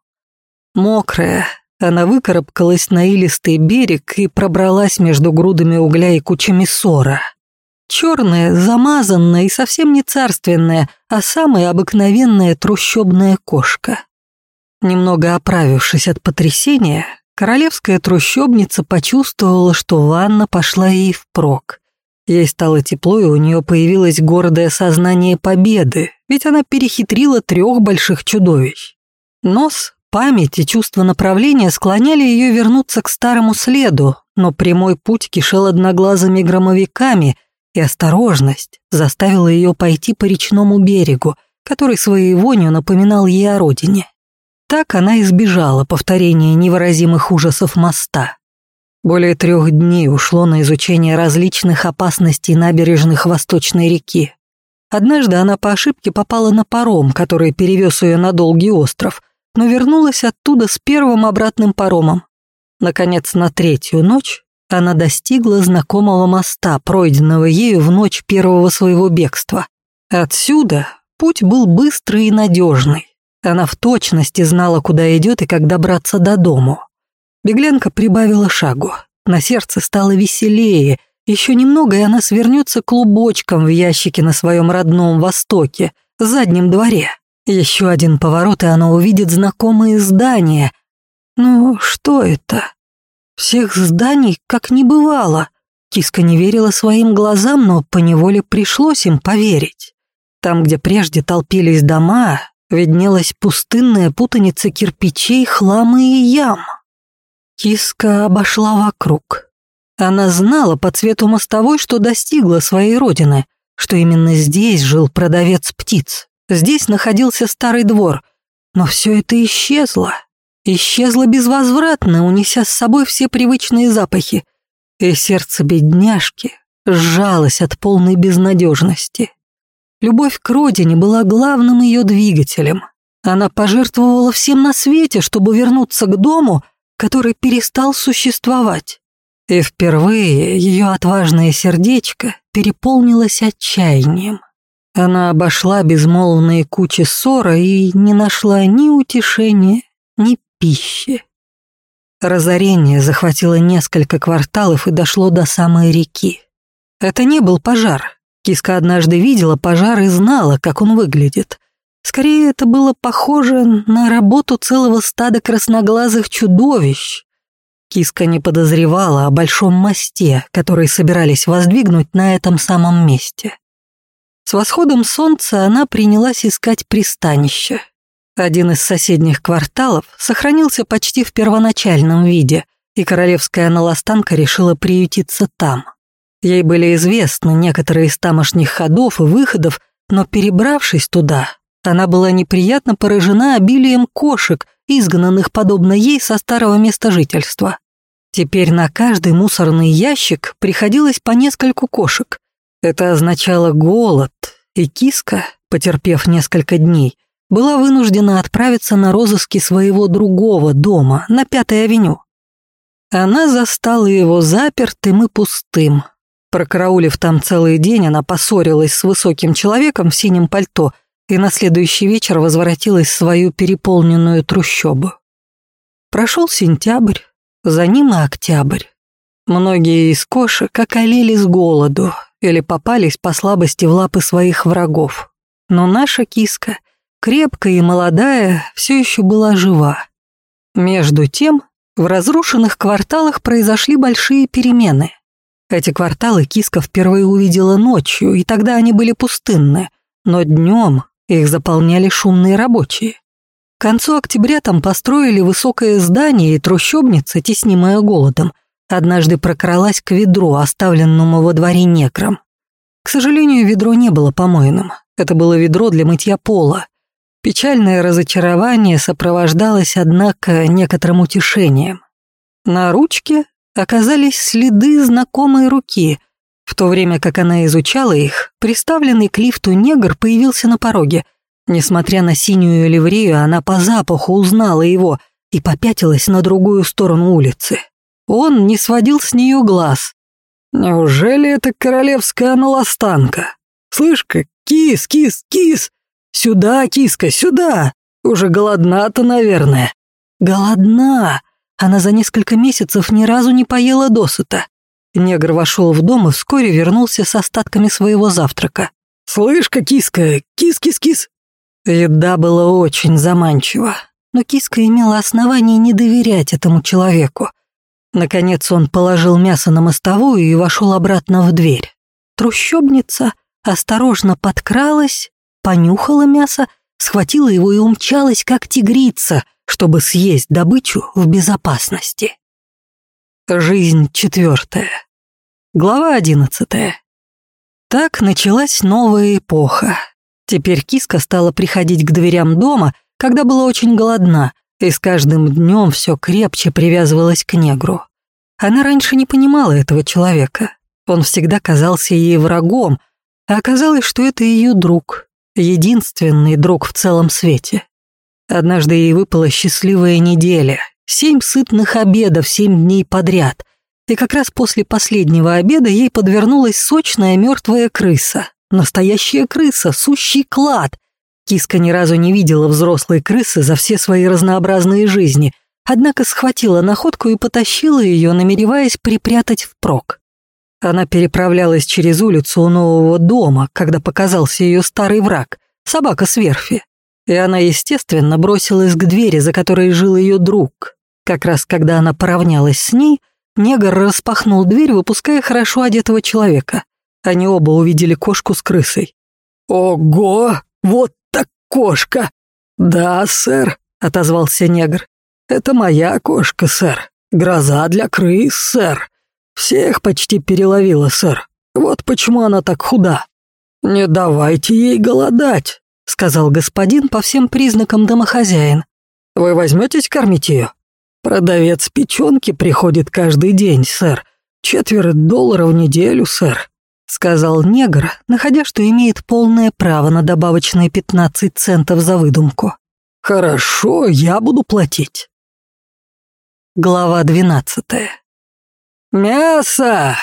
Мокрая, она выкарабкалась на илистый берег и пробралась между грудами угля и кучами сора. Черная, замазанная и совсем не царственная, а самая обыкновенная трущобная кошка. Немного оправившись от потрясения, королевская трущобница почувствовала, что ванна пошла ей впрок. Ей стало тепло, и у нее появилось гордое сознание победы, ведь она перехитрила 3 больших чудовищ. Нос, память и чувство направления склоняли ее вернуться к старому следу, но прямой путь кишел одноглазыми громовиками, и осторожность заставила ее пойти по речному берегу, который своей вонью напоминал ей о родине. Так она избежала повторения невыразимых ужасов моста. Более 3 дней ушло на изучение различных опасностей набережных Восточной реки. Однажды она по ошибке попала на паром, который перевез ее на долгий остров, но вернулась оттуда с первым обратным паромом. Наконец, на 3-ю ночь она достигла знакомого моста, пройденного ею в ночь первого своего бегства. Отсюда путь был быстрый и надежный. Она в точности знала, куда идет и как добраться до дому. Беглянка прибавила шагу. На сердце стало веселее. Еще немного, и она свернется клубочком в ящике на своем родном Востоке, в заднем дворе. Еще один поворот, и она увидит знакомые здания. Ну, что это? Всех зданий как не бывало. Киска не верила своим глазам, но поневоле пришлось им поверить. Там, где прежде толпились дома, виднелась пустынная путаница кирпичей, хлама и ям. Киска обошла вокруг. Она знала по цвету мостовой, что достигла своей родины, что именно здесь жил продавец птиц. Здесь находился старый двор, но все это исчезло. Исчезло безвозвратно, унеся с собой все привычные запахи. И сердце бедняжки сжалось от полной безнадежности. Любовь к родине была главным ее двигателем. Она пожертвовала всем на свете, чтобы вернуться к дому, который перестал существовать. И впервые ее отважное сердечко переполнилось отчаянием. Она обошла безмолвные кучи ссора и не нашла ни утешения, ни пищи. Разорение захватило несколько кварталов и дошло до самой реки. Это не был пожар. Киска однажды видела пожар и знала, как он выглядит. Скорее, это было похоже на работу целого стада красноглазых чудовищ. Киска не подозревала о большом мосте, который собирались воздвигнуть на этом самом месте. С восходом солнца она принялась искать пристанище. Один из соседних кварталов сохранился почти в первоначальном виде, и королевская наластанка решила приютиться там. Ей были известны некоторые из тамошних ходов и выходов, но, перебравшись туда, она была неприятно поражена обилием кошек, изгнанных подобно ей со старого места жительства. Теперь на каждый мусорный ящик приходилось по нескольку кошек. Это означало голод, и киска, потерпев несколько дней, была вынуждена отправиться на розыски своего другого дома на 5-й авеню. Она застала его запертым и пустым. Прокараулив там целый день, она поссорилась с высоким человеком в синем пальто и на следующий вечер возвратилась в свою переполненную трущобу. Прошел сентябрь, за ним и октябрь. Многие из кошек околели с голоду или попались по слабости в лапы своих врагов. Но наша киска, крепкая и молодая, все еще была жива. Между тем, в разрушенных кварталах произошли большие перемены. Эти кварталы киска впервые увидела ночью, и тогда они были пустынны, но днем их заполняли шумные рабочие. К концу октября там построили высокое здание, и трущобница, теснимая голодом, однажды прокралась к ведру, оставленному во дворе негром. К сожалению, ведро не было помойным. Это было ведро для мытья пола. Печальное разочарование сопровождалось, однако, некоторым утешением. На ручке оказались следы знакомой руки. В то время как она изучала их, приставленный к лифту негр появился на пороге. Несмотря на синюю ливрею, она по запаху узнала его и попятилась на другую сторону улицы. Он не сводил с нее глаз. «Неужели это королевская наластанка? Слышь-ка, кис, кис, кис! Сюда, киска, сюда! Уже голодна-то, наверное». «Голодна!» Она за несколько месяцев ни разу не поела досыта. Негр вошел в дом и вскоре вернулся с остатками своего завтрака. «Слышь-ка, киска, кис-кис-кис!» Еда была очень заманчива, но киска имела основание не доверять этому человеку. Наконец он положил мясо на мостовую и вошел обратно в дверь. трущобница осторожно подкралась, понюхала мясо, схватила его и умчалась, как тигрица, чтобы съесть добычу в безопасности. Жизнь 4. Глава 11. Так началась новая эпоха. Теперь киска стала приходить к дверям дома, когда была очень голодна, и с каждым днем все крепче привязывалась к негру. Она раньше не понимала этого человека. Он всегда казался ей врагом, а оказалось, что это ее друг, единственный друг в целом свете. Однажды ей выпала счастливая неделя, 7 сытных обедов 7 дней подряд, и как раз после последнего обеда ей подвернулась сочная мертвая крыса. Настоящая крыса, сущий клад. Киска ни разу не видела взрослой крысы за все свои разнообразные жизни, однако схватила находку и потащила ее, намереваясь припрятать впрок. Она переправлялась через улицу у нового дома, когда показался ее старый враг, собака с верфи. И она, естественно, бросилась к двери, за которой жил ее друг. Как раз когда она поравнялась с ней, негр распахнул дверь, выпуская хорошо одетого человека. Они оба увидели кошку с крысой. «Ого, вот так кошка!» «Да, сэр», — отозвался негр. «Это моя кошка, сэр. Гроза для крыс, сэр. Всех почти переловила, сэр. Вот почему она так худа». «Не давайте ей голодать», — сказал господин, по всем признакам домохозяин. «Вы возьметесь кормить ее? Продавец печенки приходит каждый день, сэр. $4 в неделю, сэр», — сказал негр, находя, что имеет полное право на добавочные 15 центов за выдумку. «Хорошо, я буду платить». Глава 12. «Мясо!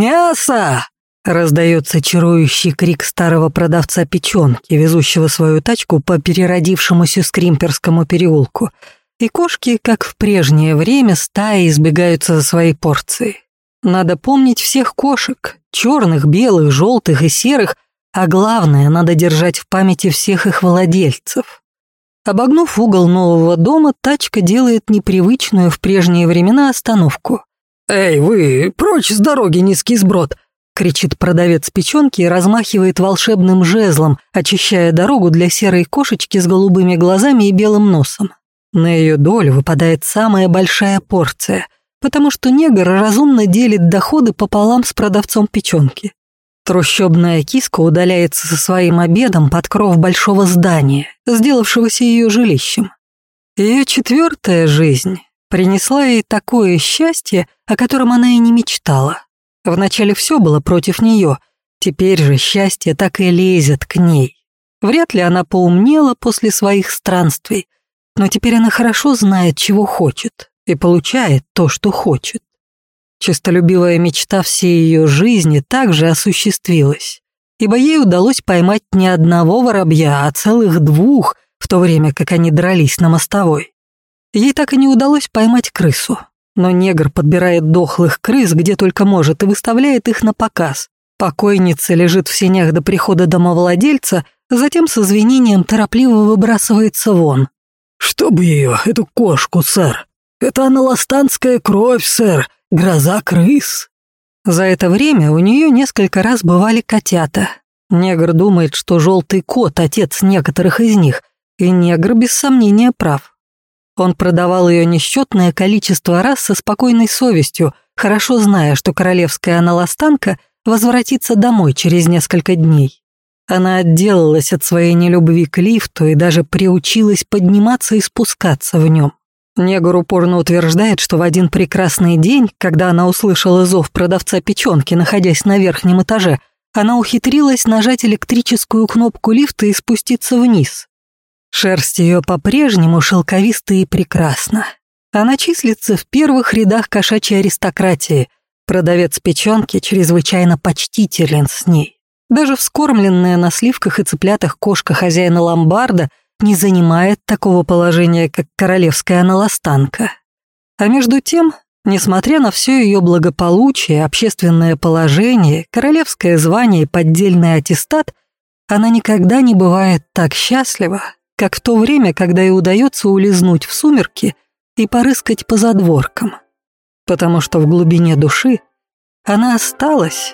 Мясо!» — раздается чарующий крик старого продавца печенки, везущего свою тачку по переродившемуся Скримперскому переулку. И кошки, как в прежнее время, стаи избегаются за своей порцией. Надо помнить всех кошек, черных, белых, желтых и серых, а главное, надо держать в памяти всех их владельцев. Обогнув угол нового дома, тачка делает непривычную в прежние времена остановку. «Эй, вы, прочь с дороги, низкий сброд!» — кричит продавец печенки и размахивает волшебным жезлом, очищая дорогу для серой кошечки с голубыми глазами и белым носом. На ее долю выпадает самая большая порция, потому что негр разумно делит доходы пополам с продавцом печенки. Трущобная киска удаляется со своим обедом под кров большого здания, сделавшегося ее жилищем. Ее 4-я жизнь принесла ей такое счастье, о котором она и не мечтала. Вначале все было против нее, теперь же счастье так и лезет к ней. Вряд ли она поумнела после своих странствий, но теперь она хорошо знает, чего хочет, и получает то, что хочет. Честолюбивая мечта всей ее жизни также осуществилась, ибо ей удалось поймать не одного воробья, а целых 2, в то время как они дрались на мостовой. Ей так и не удалось поймать крысу, но негр подбирает дохлых крыс где только может и выставляет их на показ. Покойница лежит в сенях до прихода домовладельца, затем с извинением торопливо выбрасывается вон. «Чтоб ее, эту кошку, сэр! Это аналастанская кровь, сэр! Гроза крыс!» За это время у нее несколько раз бывали котята. Негр думает, что желтый кот — отец некоторых из них, и негр без сомнения прав. Он продавал ее несчетное количество раз со спокойной совестью, хорошо зная, что королевская аналастанка возвратится домой через несколько дней. Она отделалась от своей нелюбви к лифту и даже приучилась подниматься и спускаться в нем. Негр упорно утверждает, что в один прекрасный день, когда она услышала зов продавца печенки, находясь на верхнем этаже, она ухитрилась нажать электрическую кнопку лифта и спуститься вниз. Шерсть ее по-прежнему шелковиста и прекрасна. Она числится в первых рядах кошачьей аристократии. Продавец печенки чрезвычайно почтителен с ней. Даже вскормленная на сливках и цыплятах кошка хозяина ломбарда не занимает такого положения, как королевская аналастанка. А между тем, несмотря на все ее благополучие, общественное положение, королевское звание и поддельный аттестат, она никогда не бывает так счастлива, как в то время, когда ей удается улизнуть в сумерки и порыскать по задворкам. Потому что в глубине души она осталась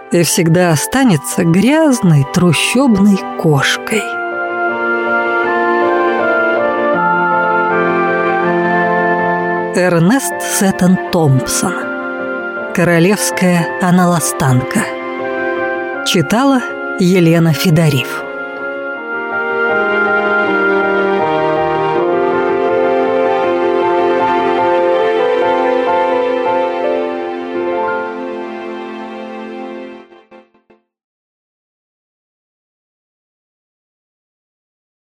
и всегда останется грязной трущобной кошкой. Эрнест Сеттон Томпсон. Королевская аналастанка. Читала Елена Федорив.